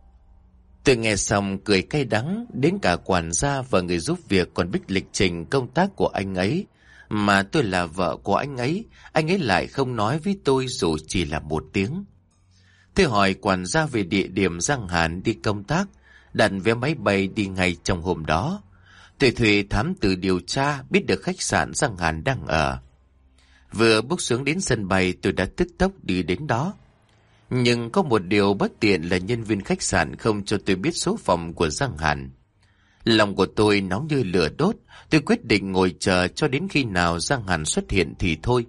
Tôi nghe xong cười cay đắng, đến cả quản gia và người giúp việc còn biết lịch trình công tác của anh ấy. Mà tôi là vợ của anh ấy lại không nói với tôi dù chỉ là 1 tiếng. Tôi hỏi quản gia về địa điểm Giang Hàn đi công tác, đặt vé máy bay đi ngay trong hôm đó. Tôi thuê thám tử điều tra, biết được khách sạn Giang Hàn đang ở. Vừa bước xuống đến sân bay tôi đã tức tốc đi đến đó. Nhưng có một điều bất tiện là nhân viên khách sạn không cho tôi biết số phòng của Giang Hàn. Lòng của tôi nóng như lửa đốt, tôi quyết định ngồi chờ cho đến khi nào Giang Hàn xuất hiện thì thôi.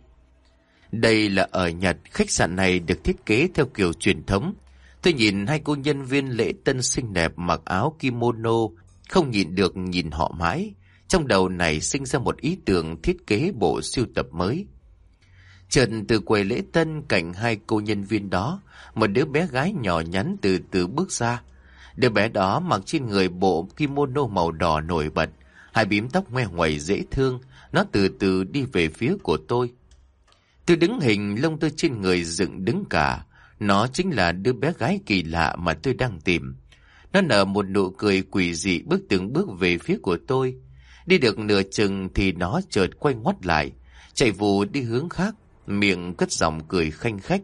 Đây là ở Nhật, khách sạn này được thiết kế theo kiểu truyền thống. Tôi nhìn hai cô nhân viên lễ tân xinh đẹp mặc áo kimono, không nhịn được nhìn họ mãi. Trong đầu này sinh ra một ý tưởng thiết kế bộ sưu tập mới. Chợt từ quầy lễ tân cạnh hai cô nhân viên đó, một đứa bé gái nhỏ nhắn từ từ bước ra. Đứa bé đó mặc trên người bộ kimono màu đỏ nổi bật, hai bím tóc ngoe ngoẩy dễ thương, nó từ từ đi về phía của tôi. Tôi đứng hình, lông tôi trên người dựng đứng cả. Nó chính là đứa bé gái kỳ lạ mà tôi đang tìm. Nó nở một nụ cười quỷ dị bước từng bước về phía của tôi. Đi được nửa chừng thì nó chợt quay ngoắt lại, chạy vù đi hướng khác, miệng cất giọng cười khanh khách.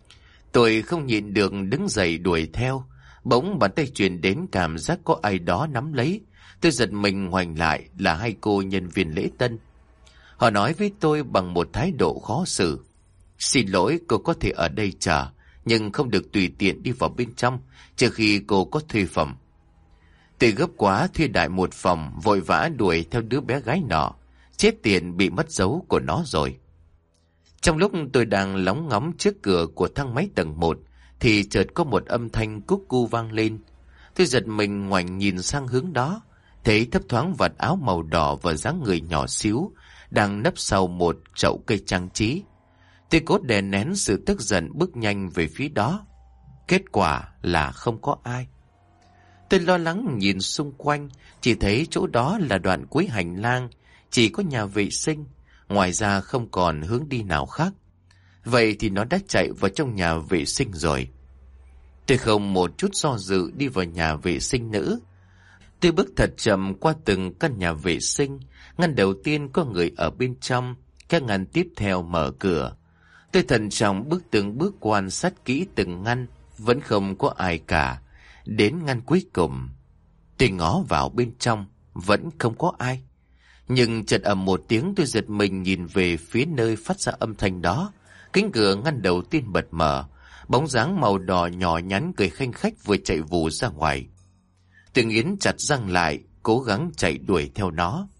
Tôi không nhịn được đứng dậy đuổi theo. Bỗng bàn tay truyền đến cảm giác có ai đó nắm lấy. Tôi giật mình ngoảnh lại là hai cô nhân viên lễ tân. Họ nói với tôi bằng một thái độ khó xử. Xin lỗi, cô có thể ở đây chờ, nhưng không được tùy tiện đi vào bên trong, trừ khi cô có thuê phòng. Tôi gấp quá thuê đại một phòng, vội vã đuổi theo đứa bé gái nọ. Chết tiền bị mất dấu của nó rồi. Trong lúc tôi đang lóng ngóng trước cửa của thang máy tầng 1, thì chợt có một âm thanh cúc cu vang lên. Tôi giật mình ngoảnh nhìn sang hướng đó, thấy thấp thoáng vạt áo màu đỏ và dáng người nhỏ xíu đang nấp sau một chậu cây trang trí. Tôi cố đè nén sự tức giận bước nhanh về phía đó. Kết quả là không có ai. Tôi lo lắng nhìn xung quanh, chỉ thấy chỗ đó là đoạn cuối hành lang, chỉ có nhà vệ sinh, ngoài ra không còn hướng đi nào khác. Vậy thì nó đã chạy vào trong nhà vệ sinh rồi. Tôi không một chút do dự đi vào nhà vệ sinh nữa. Tôi bước thật chậm qua từng căn nhà vệ sinh. Ngăn đầu tiên có người ở bên trong, các ngăn tiếp theo mở cửa. Tôi thận trọng bước từng bước quan sát kỹ từng ngăn, vẫn không có ai cả. Đến ngăn cuối cùng, tôi ngó vào bên trong, vẫn không có ai. Nhưng chợt ầm một tiếng, tôi giật mình nhìn về phía nơi phát ra âm thanh đó. Cánh cửa ngăn đầu tiên bật mở, bóng dáng màu đỏ nhỏ nhắn cười khanh khách vừa chạy vù ra ngoài. Tôi nghiến chặt răng lại, cố gắng chạy đuổi theo nó.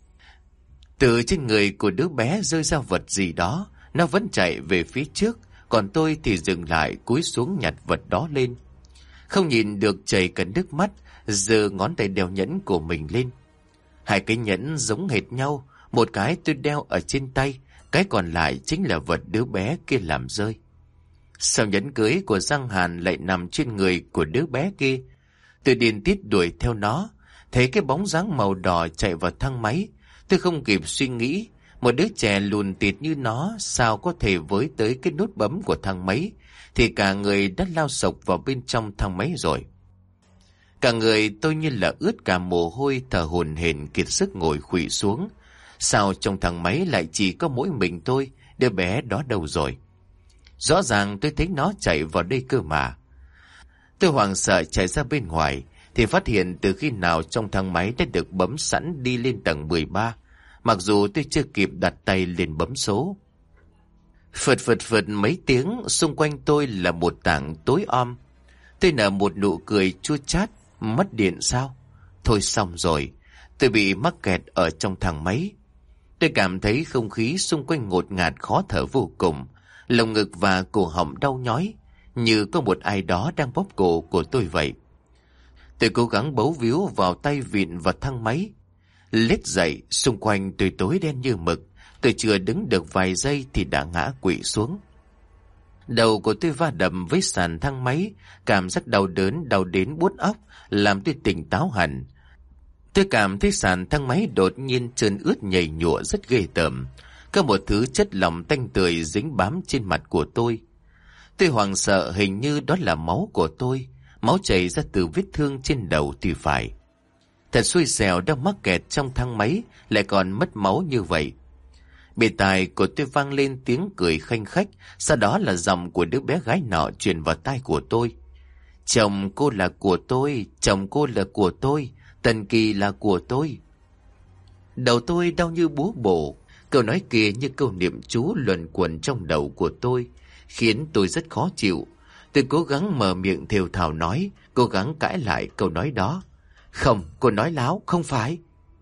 Từ trên người của đứa bé rơi ra vật gì đó, nó vẫn chạy về phía trước, còn tôi thì dừng lại cúi xuống nhặt vật đó lên. Không nhìn được chảy cả nước mắt, giơ ngón tay đeo nhẫn của mình lên. Hai cái nhẫn giống hệt nhau, một cái tôi đeo ở trên tay, cái còn lại chính là vật đứa bé kia làm rơi. Sao nhẫn cưới của Giang Hàn lại nằm trên người của đứa bé kia? Tôi điên tiết đuổi theo nó, thấy cái bóng dáng màu đỏ chạy vào thang máy. Tôi không kịp suy nghĩ, một đứa trẻ lùn tịt như nó sao có thể với tới cái nút bấm của thang máy, thì cả người đã lao sộc vào bên trong thang máy rồi. Cả người tôi như là ướt cả mồ hôi, thở hổn hển kiệt sức ngồi khuỵu xuống. Sao trong thang máy lại chỉ có mỗi mình tôi, đứa bé đó đâu rồi? Rõ ràng tôi thấy nó chạy vào đây cơ mà. Tôi hoảng sợ chạy ra bên ngoài, thì phát hiện từ khi nào trong thang máy đã được bấm sẵn đi lên tầng 13, mặc dù tôi chưa kịp đặt tay lên bấm số. Phật phật phật mấy tiếng, xung quanh tôi là một tảng tối om. Tôi nở một nụ cười chua chát. Mất điện sao? Thôi xong rồi, tôi bị mắc kẹt ở trong thang máy. Tôi cảm thấy không khí xung quanh ngột ngạt khó thở vô cùng, lồng ngực và cổ họng đau nhói, như có một ai đó đang bóp cổ của tôi vậy. Tôi cố gắng bấu víu vào tay vịn vào thang máy. Lết dậy, xung quanh tôi tối đen như mực. Tôi chưa đứng được vài giây thì đã ngã quỵ xuống. Đầu của tôi va đập với sàn thang máy, cảm giác đau đớn đau đến buốt óc làm tôi tỉnh táo hẳn. Tôi cảm thấy sàn thang máy đột nhiên trơn ướt nhầy nhụa rất ghê tởm, có một thứ chất lỏng tanh tưởi dính bám trên mặt của tôi. Tôi hoảng sợ, hình như đó là máu của tôi, máu chảy ra từ vết thương trên đầu thì phải. Thật xui xẻo đang mắc kẹt trong thang máy lại còn mất máu như vậy. Bên tai của tôi vang lên tiếng cười khanh khách, sau đó là giọng của đứa bé gái nọ truyền vào tai của tôi. Chồng cô là của tôi, chồng cô là của tôi, Tần Kỳ là của tôi. Đầu tôi đau như búa bổ, Câu nói kia như câu niệm chú luẩn quẩn trong đầu của tôi, khiến tôi rất khó chịu. Tôi cố gắng mở miệng thều thào nói, cố gắng cãi lại câu nói đó. Không, cô nói láo, không phải.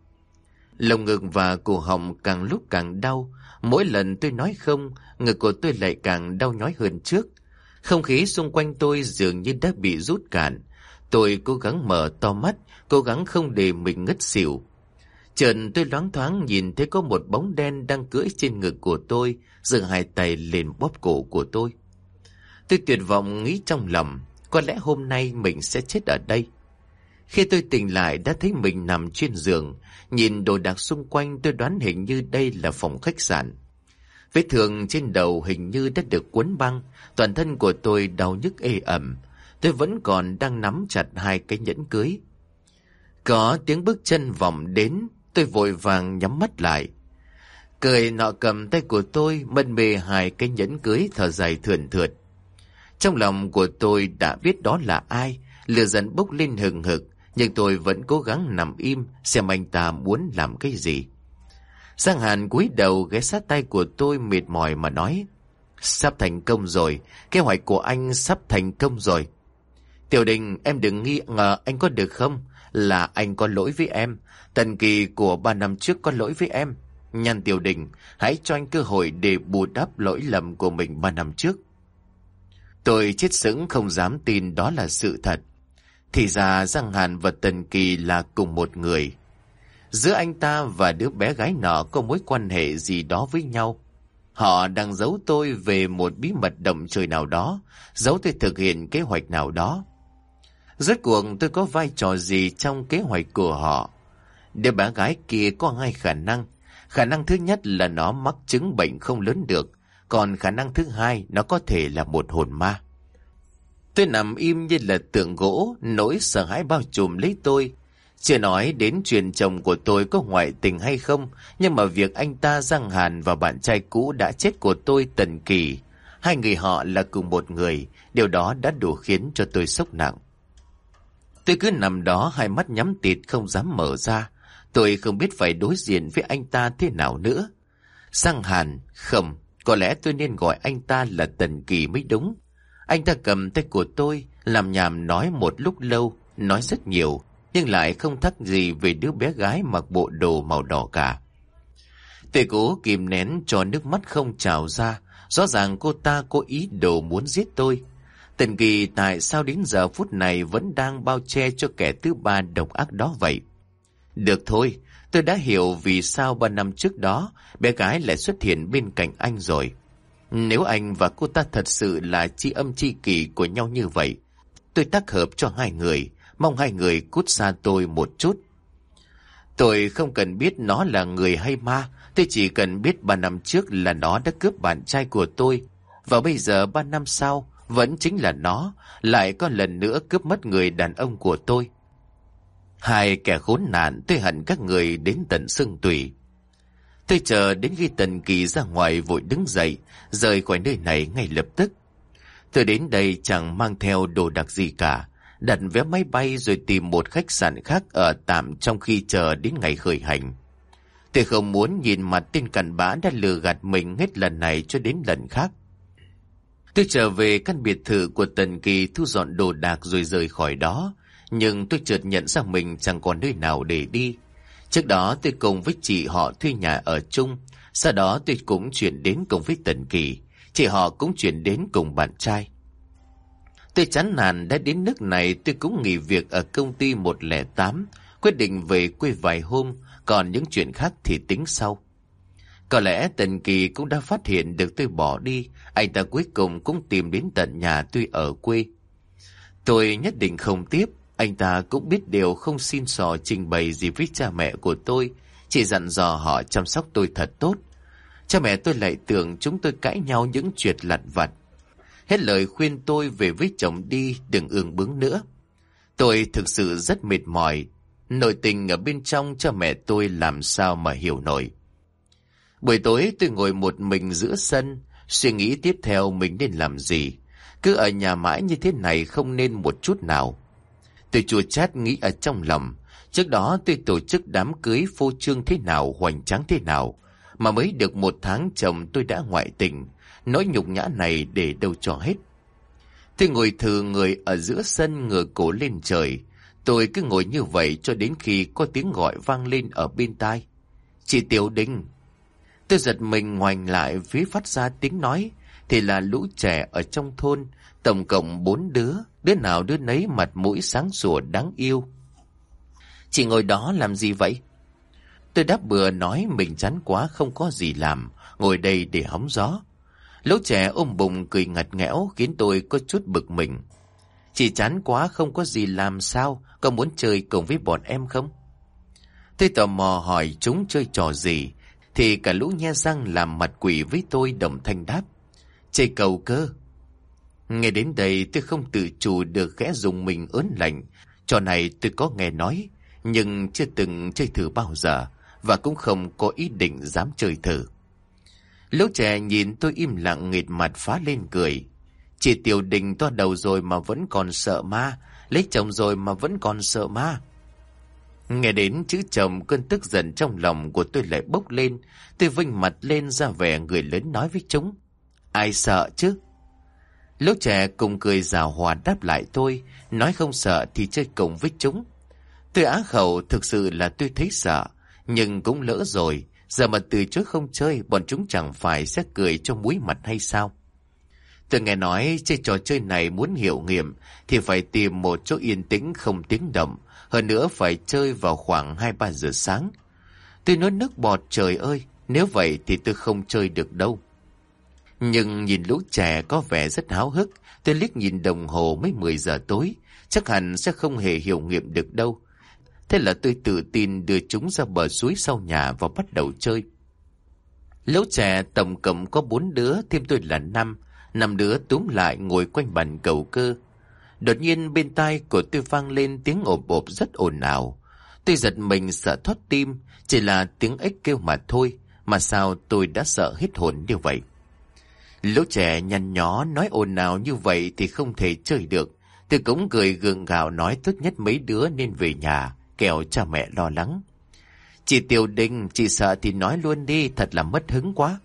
Lồng ngực và cổ họng càng lúc càng đau. Mỗi lần tôi nói không, ngực của tôi lại càng đau nhói hơn trước. Không khí xung quanh tôi dường như đã bị rút cạn. Tôi cố gắng mở to mắt, cố gắng không để mình ngất xỉu. Chợt tôi loáng thoáng nhìn thấy có một bóng đen đang cưỡi trên ngực của tôi, giơ hai tay lên bóp cổ của tôi. Tôi tuyệt vọng nghĩ trong lòng, có lẽ hôm nay mình sẽ chết ở đây. Khi tôi tỉnh lại đã thấy mình nằm trên giường, nhìn đồ đạc xung quanh tôi đoán hình như đây là phòng khách sạn. Vết thương trên đầu hình như đã được quấn băng, toàn thân của tôi đau nhức ê ẩm. Tôi vẫn còn đang nắm chặt hai cái nhẫn cưới. Có tiếng bước chân vọng đến, tôi vội vàng nhắm mắt lại. Cười nọ cầm tay của tôi, mân mê hai cái nhẫn cưới thở dài thườn thượt. Trong lòng của tôi đã biết đó là ai, lửa giận bốc lên hừng hực, nhưng tôi vẫn cố gắng nằm im xem anh ta muốn làm cái gì. Giang Hàn cúi đầu ghé sát tay của tôi mệt mỏi mà nói: Sắp thành công rồi, kế hoạch của anh sắp thành công rồi. Tiểu Đình, em đừng nghi ngờ anh có được không? Là anh có lỗi với em. Tần Kỳ của 3 năm trước có lỗi với em. Nhan Tiểu Đình, hãy cho anh cơ hội để bù đắp lỗi lầm của mình 3 năm trước. Tôi chết sững không dám tin đó là sự thật. Thì ra Giang Hàn và Tần Kỳ là cùng một người. Giữa anh ta và đứa bé gái nọ có mối quan hệ gì đó với nhau. Họ đang giấu tôi về một bí mật động trời nào đó, giấu tôi thực hiện kế hoạch nào đó. Rốt cuộc tôi có vai trò gì trong kế hoạch của họ? Đứa bé gái kia có hai khả năng. Khả năng thứ nhất là nó mắc chứng bệnh không lớn được, còn khả năng thứ hai nó có thể là một hồn ma. Tôi nằm im như là tượng gỗ, nỗi sợ hãi bao trùm lấy tôi. Chưa nói đến chuyện chồng của tôi có ngoại tình hay không, nhưng mà việc anh ta Giang Hàn và bạn trai cũ đã chết của tôi Tần Kỳ, hai người họ là cùng một người, điều đó đã đủ khiến cho tôi sốc nặng. Tôi cứ nằm đó hai mắt nhắm tịt không dám mở ra. Tôi không biết phải đối diện với anh ta thế nào nữa. Giang Hàn, không, có lẽ tôi nên gọi anh ta là Tần Kỳ mới đúng. Anh ta cầm tay của tôi, làm nhảm nói một lúc lâu, nói rất nhiều, nhưng lại không thắc gì về đứa bé gái mặc bộ đồ màu đỏ cả. Tôi cố kìm nén cho nước mắt không trào ra, rõ ràng cô ta có ý đồ muốn giết tôi. Tần Kỳ tại sao đến giờ phút này vẫn đang bao che cho kẻ thứ ba độc ác đó vậy? Được thôi, tôi đã hiểu vì sao 3 năm trước đó bé gái lại xuất hiện bên cạnh anh rồi. Nếu anh và cô ta thật sự là tri âm tri kỷ của nhau như vậy, tôi tác hợp cho hai người, mong hai người cút xa tôi một chút. Tôi không cần biết nó là người hay ma, tôi chỉ cần biết 3 năm trước là nó đã cướp bạn trai của tôi, và bây giờ 3 năm sau vẫn chính là nó lại có lần nữa cướp mất người đàn ông của tôi. Hai kẻ khốn nạn, tôi hận các người đến tận xương tủy. Tôi chờ đến khi Tần Kỳ ra ngoài vội đứng dậy, rời khỏi nơi này ngay lập tức. Tôi đến đây chẳng mang theo đồ đặc gì cả, đặt vé máy bay rồi tìm một khách sạn khác ở tạm trong khi chờ đến ngày khởi hành. Tôi không muốn nhìn mặt tên cặn bã đã lừa gạt mình hết lần này cho đến lần khác. Tôi trở về căn biệt thự của Tần Kỳ thu dọn đồ đạc rồi rời khỏi đó, nhưng tôi chợt nhận ra mình chẳng còn nơi nào để đi. Trước đó tôi cùng với chị họ thuê nhà ở chung, sau đó tôi cũng chuyển đến cùng với Tần Kỳ, chị họ cũng chuyển đến cùng bạn trai. Tôi chán nản đã đến nước này, tôi cũng nghỉ việc ở công ty 108, quyết định về quê vài hôm, còn những chuyện khác thì tính sau. Có lẽ Tần Kỳ cũng đã phát hiện được tôi bỏ đi, anh ta cuối cùng cũng tìm đến tận nhà tôi ở quê. Tôi nhất định không tiếp, anh ta cũng biết điều không xin xỏ trình bày gì với cha mẹ của tôi, chỉ dặn dò họ chăm sóc tôi thật tốt. Cha mẹ tôi lại tưởng chúng tôi cãi nhau những chuyện lặt vặt. Hết lời khuyên tôi về với chồng đi, đừng ương bướng nữa. Tôi thực sự rất mệt mỏi, nội tình ở bên trong cha mẹ tôi làm sao mà hiểu nổi. Buổi tối tôi ngồi một mình giữa sân, suy nghĩ tiếp theo mình nên làm gì. Cứ ở nhà mãi như thế này không nên một chút nào. Tôi chua chát nghĩ ở trong lòng, trước đó tôi tổ chức đám cưới phô trương thế nào, hoành tráng thế nào, Mà mới được 1 tháng chồng tôi đã ngoại tình, nỗi nhục nhã này để đâu cho hết. Tôi ngồi thừ người ở giữa sân, ngửa cổ lên trời. Tôi cứ ngồi như vậy cho đến khi có tiếng gọi vang lên ở bên tai. Chị Tiểu Đình. Tôi giật mình ngoảnh lại phía phát ra tiếng nói, thì là lũ trẻ ở trong thôn, tổng cộng 4 đứa, đứa nào đứa nấy mặt mũi sáng sủa đáng yêu. Chị ngồi đó làm gì vậy? Tôi đáp bừa nói mình chán quá không có gì làm, ngồi đây để hóng gió. Lũ trẻ ôm bụng cười ngặt nghẽo khiến tôi có chút bực mình. Chị chán quá không có gì làm sao, có muốn chơi cùng với bọn em không? Tôi tò mò hỏi chúng chơi trò gì, thì cả lũ nhe răng làm mặt quỷ với tôi đồng thanh đáp. Chơi cầu cơ. Nghe đến đây tôi không tự chủ được khẽ dùng mình ớn lạnh. Trò này tôi có nghe nói, nhưng chưa từng chơi thử bao giờ, và cũng không có ý định dám chơi thử. Lũ trẻ nhìn tôi im lặng nghệt mặt phá lên cười. Chị Tiểu Đình to đầu rồi mà vẫn còn sợ ma, lấy chồng rồi mà vẫn còn sợ ma. Nghe đến chữ chồng, cơn tức giận trong lòng của tôi lại bốc lên. Tôi vênh mặt lên ra vẻ người lớn nói với chúng. Ai sợ chứ? Lũ trẻ cùng cười giảo hòa đáp lại tôi, nói không sợ thì chơi cùng với chúng. Tôi á khẩu, thực sự là tôi thấy sợ, nhưng cũng lỡ rồi, giờ mà từ chối không chơi, bọn chúng chẳng phải sẽ cười cho muối mặt hay sao? Tôi nghe nói chơi trò chơi này muốn hiệu nghiệm thì phải tìm một chỗ yên tĩnh không tiếng động, hơn nữa phải chơi vào khoảng 2-3 giờ sáng. Tôi nuốt nước bọt, trời ơi, nếu vậy thì tôi không chơi được đâu. Nhưng nhìn lũ trẻ có vẻ rất háo hức, tôi liếc nhìn đồng hồ mới 10 giờ tối, chắc hẳn sẽ không hề hiệu nghiệm được đâu. Thế là tôi tự tin đưa chúng ra bờ suối sau nhà và bắt đầu chơi. Lũ trẻ tổng cộng có 4 đứa, thêm tôi là 5 đứa túm lại ngồi quanh bàn cầu cơ. Đột nhiên bên tai của tôi vang lên tiếng ộp ộp rất ồn ào. Tôi giật mình sợ thoát tim, chỉ là tiếng ếch kêu mà thôi, mà sao tôi đã sợ hết hồn như vậy. Lũ trẻ nhăn nhó nói ồn ào như vậy thì không thể chơi được. Tôi cũng cười gượng gạo nói tốt nhất mấy đứa nên về nhà, kẻo cha mẹ lo lắng. Chị Tiểu Đình, chị sợ thì nói luôn đi, thật là mất hứng quá.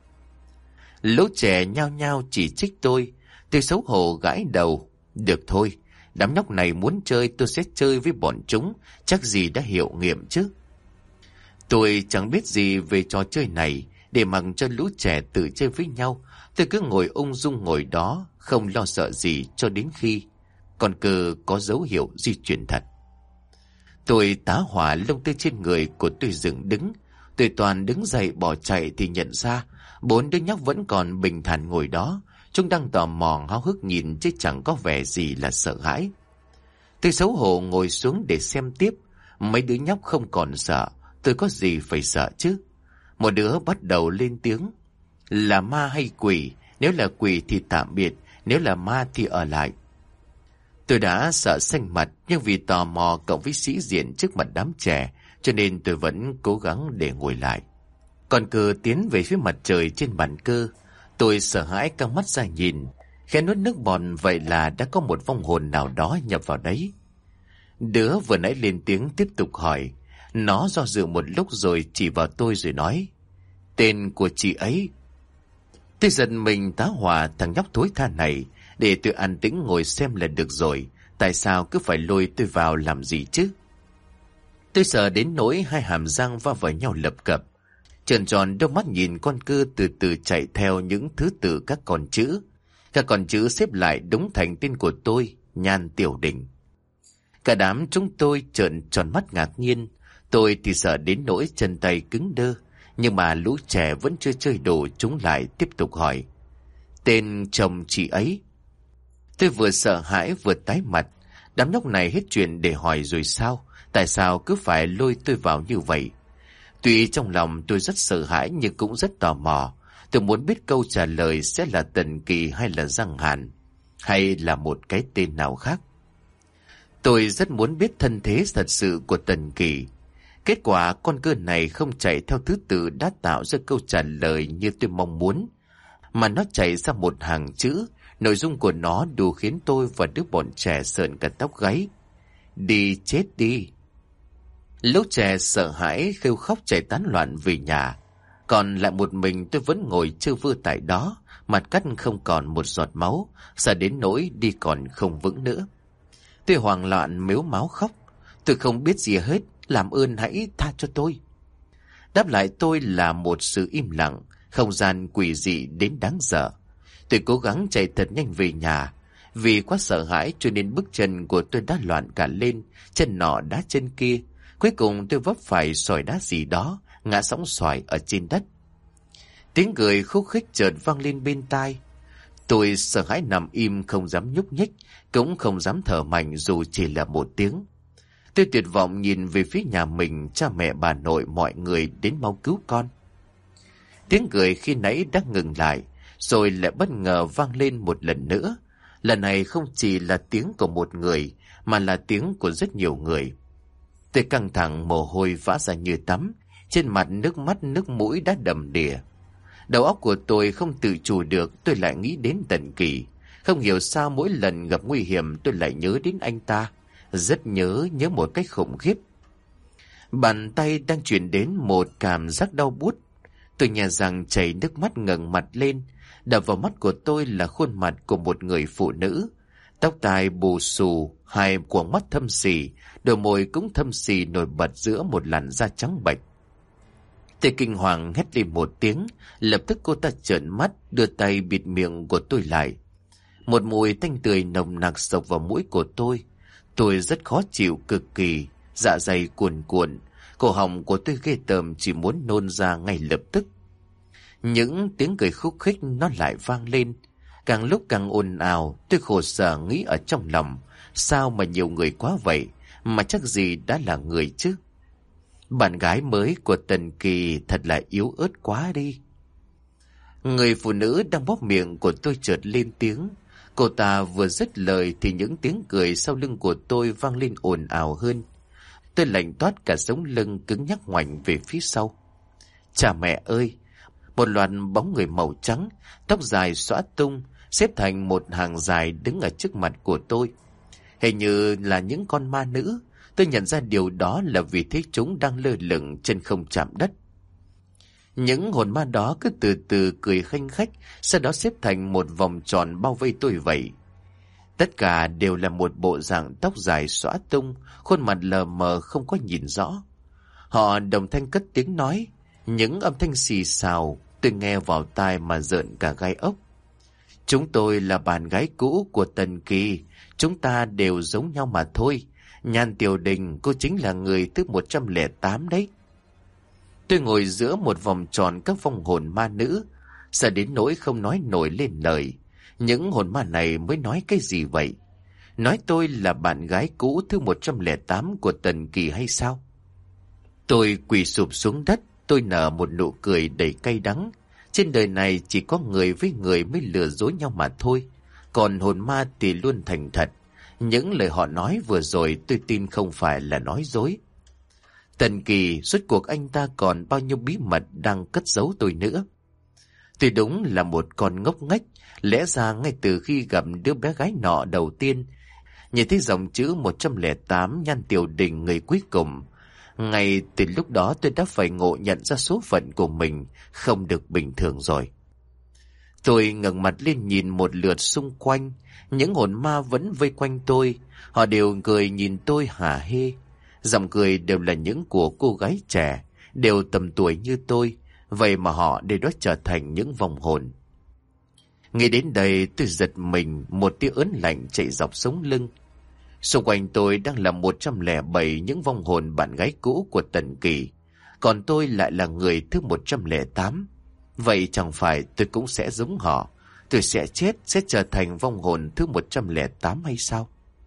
Lũ trẻ nhao nhao chỉ trích tôi xấu hổ gãi đầu. Được thôi, đám nhóc này muốn chơi tôi sẽ chơi với bọn chúng, chắc gì đã hiệu nghiệm chứ. Tôi chẳng biết gì về trò chơi này, để mặc cho lũ trẻ tự chơi với nhau. Tôi cứ ngồi ung dung ngồi đó, không lo sợ gì cho đến khi con cờ có dấu hiệu di chuyển thật. Tôi tá hỏa, lông tơ trên người của tôi dựng đứng. Tôi toàn đứng dậy bỏ chạy thì nhận ra 4 đứa nhóc vẫn còn bình thản ngồi đó. Chúng đang tò mò háo hức nhìn chứ chẳng có vẻ gì là sợ hãi. Tôi xấu hổ ngồi xuống để xem tiếp. Mấy đứa nhóc không còn sợ, tôi có gì phải sợ chứ. Một đứa bắt đầu lên tiếng. Là ma hay quỷ? Nếu là quỷ thì tạm biệt, nếu là ma thì ở lại. Tôi đã sợ xanh mặt, nhưng vì tò mò cộng với sĩ diện trước mặt đám trẻ, cho nên tôi vẫn cố gắng để ngồi lại. Con cờ tiến về phía mặt trời trên bàn cơ. Tôi sợ hãi căng mắt ra nhìn, khẽ nuốt nước bọt, vậy là đã có một vong hồn nào đó nhập vào đấy. Đứa vừa nãy lên tiếng tiếp tục hỏi. Nó do dự một lúc rồi chỉ vào tôi rồi nói. Tên của chị ấy. Tôi giật mình tá hỏa, thằng nhóc thối tha này, để tôi an tĩnh ngồi xem là được rồi, tại sao cứ phải lôi tôi vào làm gì chứ? Tôi sợ đến nỗi hai hàm răng va vào nhau lập cập. Tròn tròn đôi mắt nhìn con cưa từ từ chạy theo những thứ tự các con chữ. Các con chữ xếp lại đúng thành tên của tôi, Nhan Tiểu Đình. Cả đám chúng tôi trợn tròn mắt ngạc nhiên. Tôi thì sợ đến nỗi chân tay cứng đơ. Nhưng mà lũ trẻ vẫn chưa chơi đủ, chúng lại tiếp tục hỏi. Tên chồng chị ấy. Tôi vừa sợ hãi vừa tái mặt. Đám nhóc này hết chuyện để hỏi rồi sao? Tại sao cứ phải lôi tôi vào như vậy? Tuy trong lòng tôi rất sợ hãi nhưng cũng rất tò mò. Tôi muốn biết câu trả lời sẽ là Tần Kỳ hay là Giang Hàn, hay là một cái tên nào khác. Tôi rất muốn biết thân thế thật sự của Tần Kỳ. Kết quả con cưa này không chạy theo thứ tự đã tạo ra câu trả lời như tôi mong muốn, mà nó chạy ra một hàng chữ. Nội dung của nó đủ khiến tôi và đứa bọn trẻ sợn cả tóc gáy. Đi chết đi. Lũ trẻ sợ hãi kêu khóc chạy tán loạn về nhà. Còn lại một mình tôi vẫn ngồi chơ vơ tại đó, mặt cắt không còn một giọt máu, sợ đến nỗi đi còn không vững nữa. Tôi hoảng loạn mếu máo khóc. Tôi không biết gì hết, làm ơn hãy tha cho tôi. Đáp lại tôi là một sự im lặng, không gian quỷ dị đến đáng sợ. Tôi cố gắng chạy thật nhanh về nhà. Vì quá sợ hãi cho nên bước chân của tôi đã loạn cả lên, chân nọ đá chân kia. Cuối cùng tôi vấp phải sỏi đá gì đó, ngã sóng xoài ở trên đất. Tiếng cười khúc khích chợt vang lên bên tai. Tôi sợ hãi nằm im, không dám nhúc nhích, cũng không dám thở mạnh dù chỉ là một tiếng. Tôi tuyệt vọng nhìn về phía nhà mình, cha mẹ bà nội mọi người đến mau cứu con. Tiếng cười khi nãy đã ngừng lại, rồi lại bất ngờ vang lên một lần nữa. Lần này không chỉ là tiếng của một người, mà là tiếng của rất nhiều người. Tôi căng thẳng, mồ hôi vã ra như tắm, trên mặt nước mắt nước mũi đã đầm đìa. Đầu óc của tôi không tự chủ được, tôi lại nghĩ đến Tần Kỳ. Không hiểu sao mỗi lần gặp nguy hiểm tôi lại nhớ đến anh ta. Rất nhớ một cách khủng khiếp. Bàn tay đang truyền đến một cảm giác đau buốt. Tôi nhẹ rằng chảy nước mắt ngẩng mặt lên. Đập vào mắt của tôi là khuôn mặt của một người phụ nữ. Tóc tai bù xù, hai quầng mắt thâm xì, đôi môi cũng thâm xì nổi bật giữa một làn da trắng bệch. Tôi kinh hoàng hét lên một tiếng, lập tức cô ta trợn mắt, đưa tay bịt miệng của tôi lại. Một mùi tanh tươi nồng nặc xộc vào mũi của tôi. Tôi rất khó chịu cực kỳ, dạ dày cuồn cuộn, cổ họng của tôi ghê tởm chỉ muốn nôn ra ngay lập tức. Những tiếng cười khúc khích nó lại vang lên, càng lúc càng ồn ào. Tôi khổ sở nghĩ ở trong lòng, sao mà nhiều người quá vậy, mà chắc gì đã là người chứ. Bạn gái mới của Tần Kỳ thật là yếu ớt quá đi. Người phụ nữ đang bóp miệng của tôi chợt lên tiếng. Cô ta vừa dứt lời thì những tiếng cười sau lưng của tôi vang lên ồn ào hơn. Tôi lạnh toát cả sống lưng, cứng nhắc ngoảnh về phía sau. Cha mẹ ơi! Một loạt bóng người màu trắng, tóc dài xõa tung, xếp thành một hàng dài đứng ở trước mặt của tôi. Hình như là những con ma nữ. Tôi nhận ra điều đó là vì thấy chúng đang lơ lửng chân không chạm đất. Những hồn ma đó cứ từ từ cười khanh khách, sau đó xếp thành một vòng tròn bao vây tôi vậy. Tất cả đều là một bộ dạng tóc dài xõa tung, khuôn mặt lờ mờ không có nhìn rõ. Họ đồng thanh cất tiếng nói, những âm thanh xì xào, tôi nghe vào tai mà rợn cả gai ốc. Chúng tôi là bạn gái cũ của Tần Kỳ, chúng ta đều giống nhau mà thôi. Nhan Tiểu Đình, cô chính là người thứ 108 đấy. Tôi ngồi giữa một vòng tròn các vong hồn ma nữ, sợ đến nỗi không nói nổi lên lời. Những hồn ma này mới nói cái gì vậy? Nói tôi là bạn gái cũ thứ 108 của Tần Kỳ hay sao? Tôi quỳ sụp xuống đất, tôi nở một nụ cười đầy cay đắng. Trên đời này chỉ có người với người mới lừa dối nhau mà thôi. Còn hồn ma thì luôn thành thật. Những lời họ nói vừa rồi tôi tin không phải là nói dối. Tần Kỳ, rốt cuộc anh ta còn bao nhiêu bí mật đang cất giấu tôi nữa? Tôi đúng là một con ngốc nghếch. Lẽ ra ngay từ khi gặp đứa bé gái nọ đầu tiên, nhìn thấy dòng chữ 108 Nhan Tiểu Đình người cuối cùng, ngay từ lúc đó tôi đã phải ngộ nhận ra số phận của mình không được bình thường rồi. Tôi ngẩng mặt lên nhìn một lượt xung quanh. Những hồn ma vẫn vây quanh tôi. Họ đều cười nhìn tôi hả hê. Giọng cười đều là những của cô gái trẻ, đều tầm tuổi như tôi. Vậy mà họ đều đã trở thành những vong hồn. Nghĩ đến đây tôi giật mình, một tia ớn lạnh chạy dọc sống lưng. Xung quanh tôi đang là 107 những vong hồn bạn gái cũ của Tần Kỳ. Còn tôi lại là người thứ 108. Vậy chẳng phải tôi cũng sẽ giống họ? Tôi sẽ chết, sẽ trở thành vong hồn thứ 108 hay sao?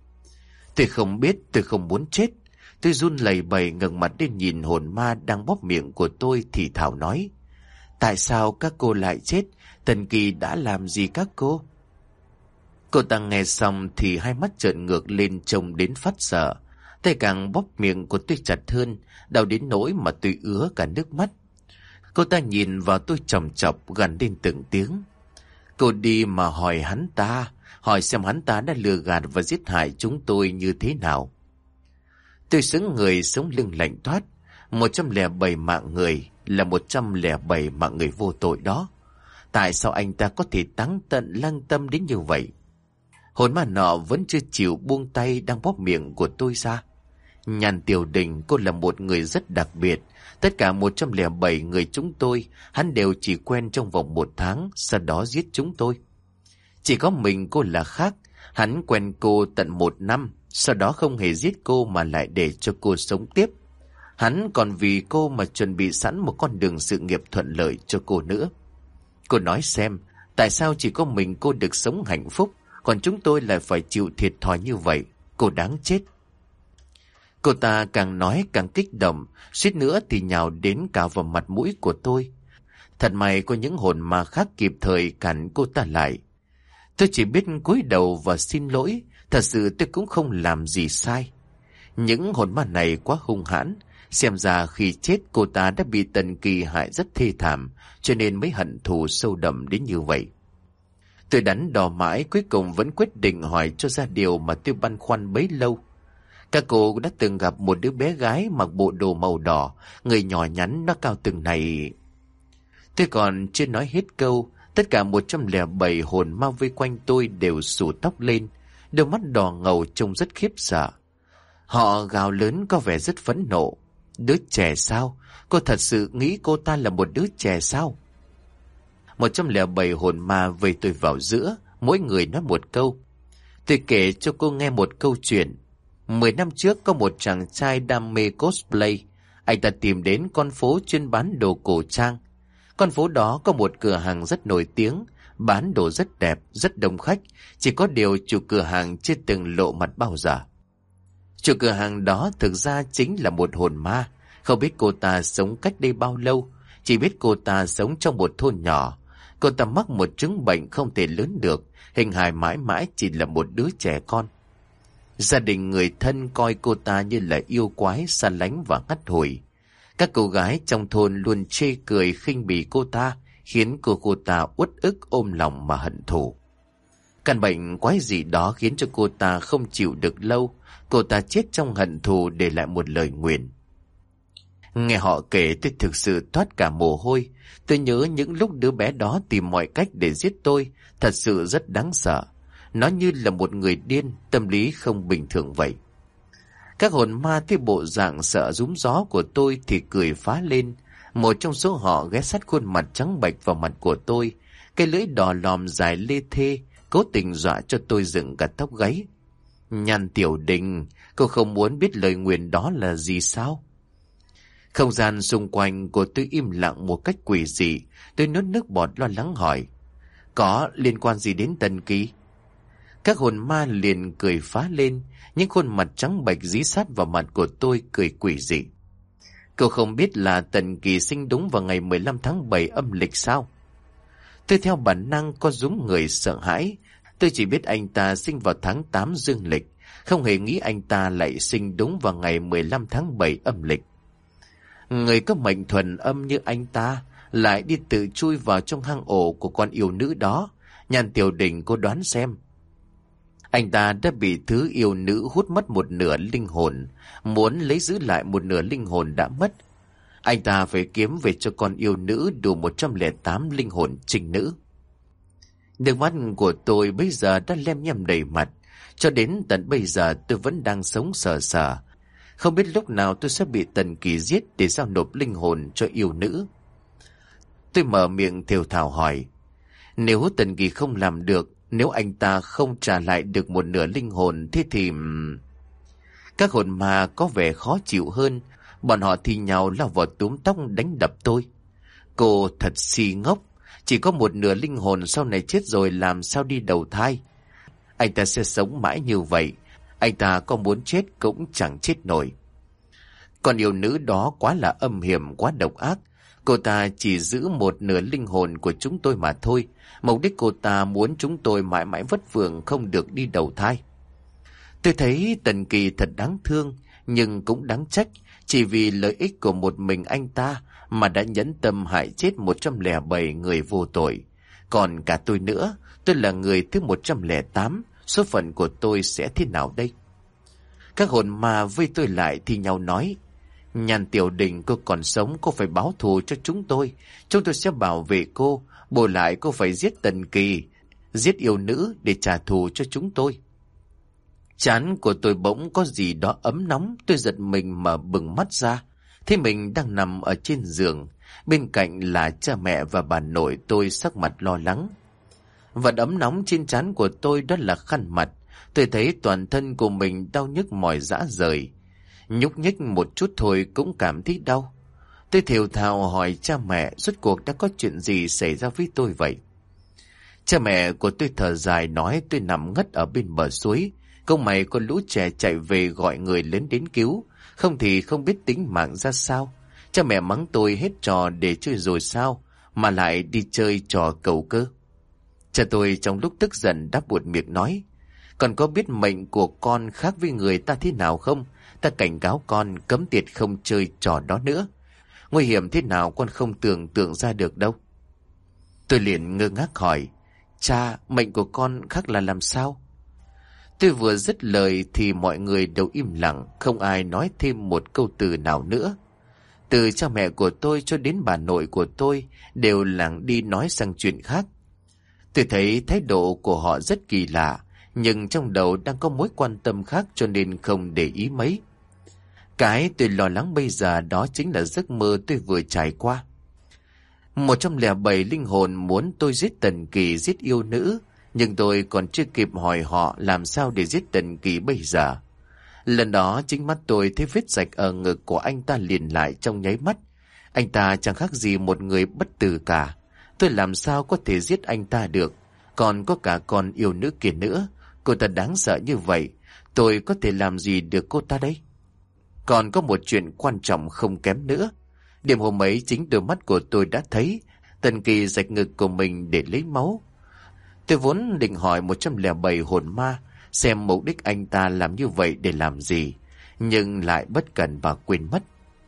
Tôi không biết, tôi không muốn chết. Tôi run lẩy bẩy ngẩng mặt lên nhìn hồn ma đang bóp miệng của tôi thì thào nói. Tại sao các cô lại chết? Tần Kỳ đã làm gì các cô? Cô ta nghe xong thì hai mắt trợn ngược lên trông đến phát sợ. Tay càng bóp miệng của tôi chặt hơn, đau đến nỗi mà tôi ứa cả nước mắt. Cô ta nhìn vào tôi chòng chọc gằn lên từng tiếng. Cô đi mà hỏi hắn ta, hỏi xem hắn ta đã lừa gạt và giết hại chúng tôi như thế nào. Tôi sững người, sống lưng lạnh toát. 107 mạng người, là 107 mạng người vô tội đó. Tại sao anh ta có thể táng tận lương tâm đến như vậy? Hồn ma nọ vẫn chưa chịu buông tay đang bóp miệng của tôi ra. Nhàn Tiểu Đình, cô là một người rất đặc biệt. Tất cả 107 người chúng tôi, hắn đều chỉ quen trong vòng 1 tháng, sau đó giết chúng tôi. Chỉ có mình cô là khác. Hắn quen cô tận 1 năm, sau đó không hề giết cô mà lại để cho cô sống tiếp. Hắn còn vì cô mà chuẩn bị sẵn một con đường sự nghiệp thuận lợi cho cô nữa. Cô nói xem, tại sao chỉ có mình cô được sống hạnh phúc, còn chúng tôi lại phải chịu thiệt thòi như vậy? Cô đáng chết. Cô ta càng nói càng kích động, suýt nữa thì nhào đến cả vào mặt mũi của tôi. Thật may có những hồn ma khác kịp thời cản cô ta lại. Tôi chỉ biết cúi đầu và xin lỗi, thật sự tôi cũng không làm gì sai. Những hồn ma này quá hung hãn, xem ra khi chết cô ta đã bị Tần Kỳ hại rất thê thảm, cho nên mới hận thù sâu đậm đến như vậy. Tôi đắn đo mãi, cuối cùng vẫn quyết định hỏi cho ra điều mà tôi băn khoăn bấy lâu. Các cô đã từng gặp một đứa bé gái mặc bộ đồ màu đỏ, người nhỏ nhắn, nó cao từng này. Tôi còn chưa nói hết câu, tất cả 107 hồn ma vây quanh tôi đều xù tóc lên, đôi mắt đỏ ngầu trông rất khiếp sợ. Họ gào lớn có vẻ rất phẫn nộ. Đứa trẻ sao? Cô thật sự nghĩ cô ta là một đứa trẻ sao? 107 hồn ma vây tôi vào giữa, mỗi người nói một câu. Tôi kể cho cô nghe một câu chuyện. 10 năm trước có một chàng trai đam mê cosplay. Anh ta tìm đến con phố chuyên bán đồ cổ trang. Con phố đó có một cửa hàng rất nổi tiếng, bán đồ rất đẹp, rất đông khách. Chỉ có điều chủ cửa hàng chưa từng lộ mặt bao giờ. Chủ cửa hàng đó thực ra chính là một hồn ma. Không biết cô ta sống cách đây bao lâu, chỉ biết cô ta sống trong một thôn nhỏ. Cô ta mắc một chứng bệnh không thể lớn được, hình hài mãi mãi chỉ là một đứa trẻ con. Gia đình người thân coi cô ta như là yêu quái, xa lánh và ngắt hủi. Các cô gái trong thôn luôn chê cười khinh bỉ cô ta, khiến cô ta uất ức ôm lòng mà hận thù. Căn bệnh quái gì đó khiến cho cô ta không chịu được lâu. Cô ta chết trong hận thù, để lại một lời nguyền. Nghe họ kể tôi thực sự thoát cả mồ hôi. Tôi nhớ những lúc đứa bé đó tìm mọi cách để giết tôi, thật sự rất đáng sợ. Nó như là một người điên, tâm lý không bình thường vậy. Các hồn ma thấy bộ dạng sợ rúm gió của tôi thì cười phá lên. Một trong số họ ghé sát khuôn mặt trắng bệch vào mặt của tôi, cái lưỡi đỏ lòm dài lê thê, cố tình dọa cho tôi dựng cả tóc gáy. Nhàn Tiểu Đình, cô không muốn biết lời nguyền đó là gì sao? Không gian xung quanh của tôi im lặng một cách quỷ dị. Tôi nuốt nước bọt lo lắng hỏi, có liên quan gì đến Tần Kỳ? Các hồn ma liền cười phá lên, những khuôn mặt trắng bệch dí sát vào mặt của tôi, cười quỷ dị. Cô không biết là Tần Kỳ sinh đúng vào ngày 15 tháng 7 âm lịch sao? Tôi theo bản năng có rúm người sợ hãi. Tôi chỉ biết anh ta sinh vào tháng 8 dương lịch, không hề nghĩ anh ta lại sinh đúng vào ngày 15 tháng 7 âm lịch. Người có mệnh thuần âm như anh ta lại đi tự chui vào trong hang ổ của con yêu nữ đó. Nhàn Tiểu Đình, cô đoán xem. Anh ta đã bị thứ yêu nữ hút mất một nửa linh hồn, muốn lấy giữ lại một nửa linh hồn đã mất. Anh ta phải kiếm về cho con yêu nữ đủ 108 linh hồn trinh nữ. Nước mắt của tôi bây giờ đã lem nhem đầy mặt. Cho đến tận bây giờ tôi vẫn đang sống sờ sờ, không biết lúc nào tôi sẽ bị Tần Kỳ giết để giao nộp linh hồn cho yêu nữ. Tôi mở miệng thều thào hỏi, nếu Tần Kỳ không làm được, nếu anh ta không trả lại được một nửa linh hồn, thế thì... Các hồn ma có vẻ khó chịu hơn. Bọn họ thì nhào lao vào túm tóc đánh đập tôi. Cô thật si ngốc. Chỉ có một nửa linh hồn, sau này chết rồi làm sao đi đầu thai? Anh ta sẽ sống mãi như vậy. Anh ta có muốn chết cũng chẳng chết nổi. Còn yêu nữ đó quá là âm hiểm, quá độc ác. Cô ta chỉ giữ một nửa linh hồn của chúng tôi mà thôi. Mục đích cô ta muốn chúng tôi mãi mãi vất vưởng, không được đi đầu thai. Tôi thấy Tần Kỳ thật đáng thương, nhưng cũng đáng trách. Chỉ vì lợi ích của một mình anh ta mà đã nhẫn tâm hại chết 107 người vô tội. Còn cả tôi nữa, tôi là người thứ 108. Số phận của tôi sẽ thế nào đây? Các hồn ma vây tôi lại thì nhau nói, Nhàn Tiểu Đình, cô còn sống, cô phải báo thù cho chúng tôi. Chúng tôi sẽ bảo vệ cô. Bù lại cô phải giết Tần Kỳ, giết yêu nữ để trả thù cho chúng tôi. Trán của tôi bỗng có gì đó ấm nóng. Tôi giật mình mở bừng mắt ra, thấy mình đang nằm ở trên giường. Bên cạnh là cha mẹ và bà nội tôi, sắc mặt lo lắng. Vật ấm nóng trên trán của tôi đó là khăn mặt. Tôi thấy toàn thân của mình đau nhức mỏi rã rời. Nhúc nhích một chút thôi cũng cảm thấy đau. Tôi thều thào hỏi cha mẹ rốt cuộc đã có chuyện gì xảy ra với tôi vậy. Cha mẹ của tôi thở dài nói tôi nằm ngất ở bên bờ suối. Không may có lũ trẻ chạy về gọi người lớn đến cứu. Không thì không biết tính mạng ra sao. Cha mẹ mắng tôi hết trò để chơi rồi sao, mà lại đi chơi trò cầu cơ. Cha tôi trong lúc tức giận đáp buột miệng nói, con có biết mệnh của con khác với người ta thế nào không? Ta cảnh cáo con cấm tiệt không chơi trò đó nữa. Nguy hiểm thế nào con không tưởng tượng ra được đâu. Tôi liền ngơ ngác hỏi, cha, mệnh của con khác là làm sao? Tôi vừa dứt lời thì mọi người đều im lặng, không ai nói thêm một câu từ nào nữa. Từ cha mẹ của tôi cho đến bà nội của tôi đều lảng đi nói sang chuyện khác. Tôi thấy thái độ của họ rất kỳ lạ, nhưng trong đầu đang có mối quan tâm khác cho nên không để ý mấy. Cái tôi lo lắng bây giờ đó chính là giấc mơ tôi vừa trải qua. 107 linh hồn muốn tôi giết Tần Kỳ, giết yêu nữ, nhưng tôi còn chưa kịp hỏi họ làm sao để giết Tần Kỳ bây giờ. Lần đó chính mắt tôi thấy vết rạch ở ngực của anh ta liền lại trong nháy mắt. Anh ta chẳng khác gì một người bất tử cả. Tôi làm sao có thể giết anh ta được? Còn có cả con yêu nữ kia nữa. Cô ta đáng sợ như vậy, tôi có thể làm gì được cô ta đây? Còn có một chuyện quan trọng không kém nữa. Đêm hôm ấy chính đôi mắt của tôi đã thấy Tần Kỳ rạch ngực của mình để lấy máu. Tôi vốn định hỏi 107 hồn ma xem mục đích anh ta làm như vậy để làm gì, nhưng lại bất cẩn và quên mất.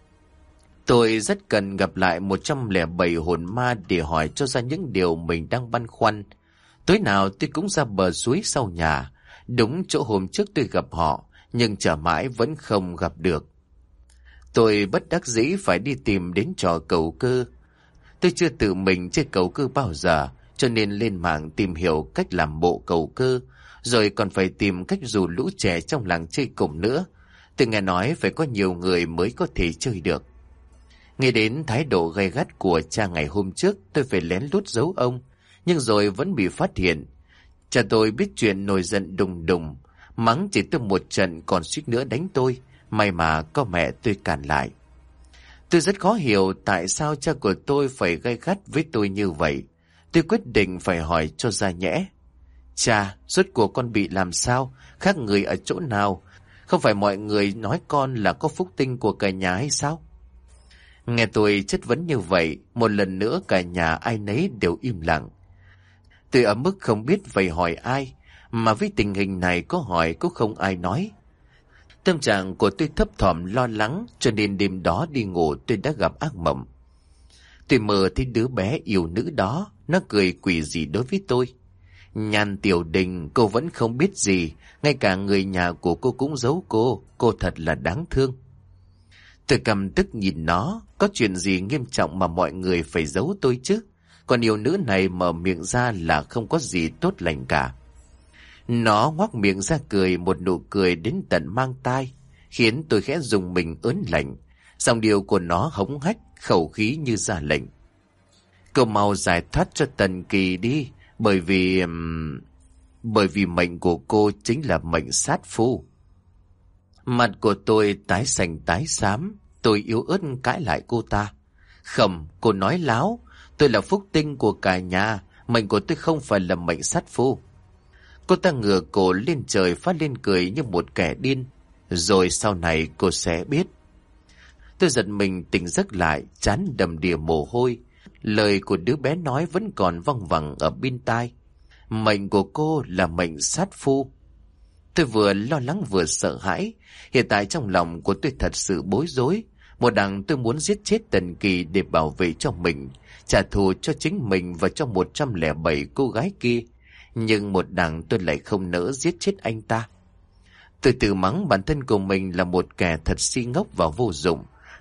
Tôi rất cần gặp lại 107 hồn ma để hỏi cho ra những điều mình đang băn khoăn. Tối nào tôi cũng ra bờ suối sau nhà, đúng chỗ hôm trước tôi gặp họ, nhưng chờ mãi vẫn không gặp được. Tôi bất đắc dĩ phải đi tìm đến trò cầu cơ. Tôi chưa tự mình chơi cầu cơ bao giờ, cho nên lên mạng tìm hiểu cách làm bộ cầu cơ, rồi còn phải tìm cách rủ lũ trẻ trong làng chơi cùng nữa. Tôi nghe nói phải có nhiều người mới có thể chơi được. Nghe đến thái độ gay gắt của cha ngày hôm trước, tôi phải lén lút giấu ông, nhưng rồi vẫn bị phát hiện. Cha tôi biết chuyện nổi giận đùng đùng, mắng chỉ tôi một trận còn suýt nữa đánh tôi, may mà có mẹ tôi cản lại. Tôi rất khó hiểu tại sao cha của tôi phải gay gắt với tôi như vậy. Tôi quyết định phải hỏi cho ra nhẽ. Cha, rốt cuộc con bị làm sao? Khác người ở chỗ nào? Không phải mọi người nói con là có phúc tinh của cả nhà hay sao? Nghe tôi chất vấn như vậy, một lần nữa cả nhà ai nấy đều im lặng. Tôi ở mức không biết phải hỏi ai, mà với tình hình này có hỏi cũng không ai nói. Tâm trạng của tôi thấp thỏm lo lắng, cho nên đêm đó đi ngủ tôi đã gặp ác mộng. Tôi mơ thấy đứa bé yêu nữ đó, nó cười quỷ dị đối với tôi. Nhàn Tiểu Đình, cô vẫn không biết gì, ngay cả người nhà của cô cũng giấu cô thật là đáng thương. Tôi căm tức nhìn nó, có chuyện gì nghiêm trọng mà mọi người phải giấu tôi chứ? Còn yêu nữ này mở miệng ra là không có gì tốt lành cả. Nó ngoác miệng ra cười một nụ cười đến tận mang tai, khiến tôi khẽ rùng mình ớn lạnh. Giọng điệu của nó hống hách, khẩu khí như ra lệnh. Cậu mau giải thoát cho Tần Kỳ đi, bởi vì mệnh của cô chính là mệnh sát phu. Mặt của tôi tái xanh tái xám, tôi yếu ớt cãi lại cô ta. Không, cô nói láo, tôi là phúc tinh của cả nhà, mệnh của tôi không phải là mệnh sát phu. Cô ta ngửa cổ lên trời phát lên cười như một kẻ điên, rồi sau này cô sẽ biết. Tôi giật mình tỉnh giấc lại, trán đầm đìa mồ hôi. Lời của đứa bé nói vẫn còn văng vẳng ở bên tai. Mệnh của cô là mệnh sát phu. Tôi vừa lo lắng vừa sợ hãi. Hiện tại trong lòng của tôi thật sự bối rối. Một đằng tôi muốn giết chết Tần Kỳ để bảo vệ cho mình, trả thù cho chính mình và cho 107 cô gái kia. Nhưng một đằng tôi lại không nỡ giết chết anh ta. Tôi tự mắng bản thân của mình là một kẻ thật si ngốc và vô dụng.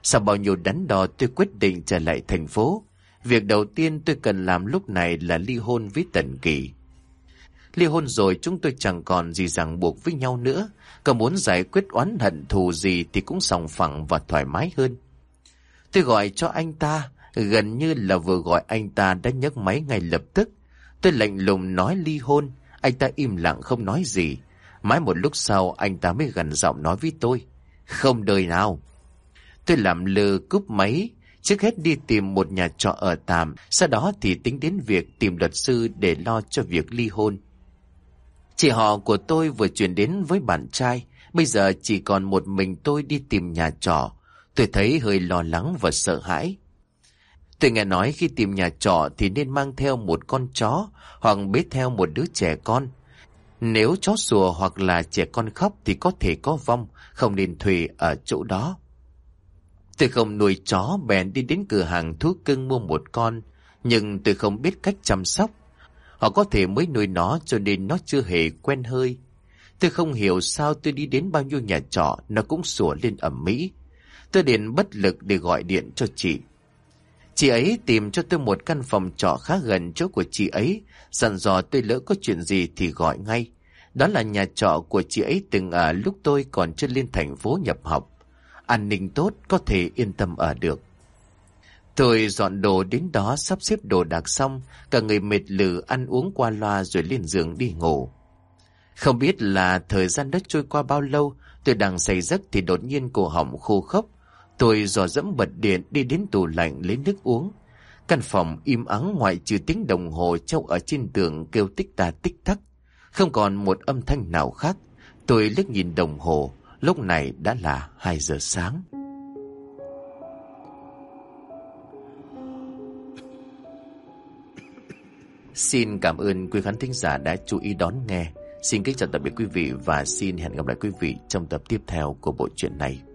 Sau bao nhiêu đắn đo tôi quyết định trở lại thành phố. Việc đầu tiên tôi cần làm lúc này là ly hôn với Tần Kỳ. Ly hôn rồi chúng tôi chẳng còn gì ràng buộc với nhau nữa. Có muốn giải quyết oán hận thù gì thì cũng sòng phẳng và thoải mái hơn. Tôi gọi cho anh ta, gần như là vừa gọi anh ta đã nhấc máy ngay lập tức. Tôi lạnh lùng nói ly hôn, anh ta im lặng không nói gì. Mãi một lúc sau anh ta mới gằn giọng nói với tôi: "Không đời nào." Tôi làm lơ cúp máy, trước hết đi tìm một nhà trọ ở tạm, sau đó thì tính đến việc tìm luật sư để lo cho việc ly hôn. Chị họ của tôi vừa chuyển đến với bạn trai, bây giờ chỉ còn một mình tôi đi tìm nhà trọ. Tôi thấy hơi lo lắng và sợ hãi. Tôi nghe nói khi tìm nhà trọ thì nên mang theo một con chó hoặc bế theo một đứa trẻ con. Nếu chó sủa hoặc là trẻ con khóc thì có thể có vong, không nên thuê ở chỗ đó. Tôi không nuôi chó bèn đi đến cửa hàng thú cưng mua một con, nhưng tôi không biết cách chăm sóc. Họ có thể mới nuôi nó cho nên nó chưa hề quen hơi. Tôi không hiểu sao tôi đi đến bao nhiêu nhà trọ nó cũng sủa lên ầm ĩ. Tôi đến bất lực để gọi điện cho chị. Chị ấy tìm cho tôi một căn phòng trọ khá gần chỗ của chị ấy, dặn dò tôi lỡ có chuyện gì thì gọi ngay. Đó là nhà trọ của chị ấy từng ở lúc tôi còn chưa lên thành phố nhập học. An ninh tốt, có thể yên tâm ở được. Tôi dọn đồ đến đó, sắp xếp đồ đạc xong, cả người mệt lử ăn uống qua loa rồi lên giường đi ngủ. Không biết là thời gian đã trôi qua bao lâu, tôi đang say giấc thì đột nhiên cổ họng khô khốc. Tôi dò dẫm bật điện đi đến tủ lạnh lấy nước uống. Căn phòng im ắng ngoại trừ tiếng đồng hồ treo ở trên tường kêu tích ta tích tắc. Không còn một âm thanh nào khác. Tôi liếc nhìn đồng hồ, lúc này đã là 2 giờ sáng. Xin cảm ơn quý khán thính giả đã chú ý đón nghe. Xin kính chào tạm biệt quý vị và xin hẹn gặp lại quý vị trong tập tiếp theo của bộ truyện này.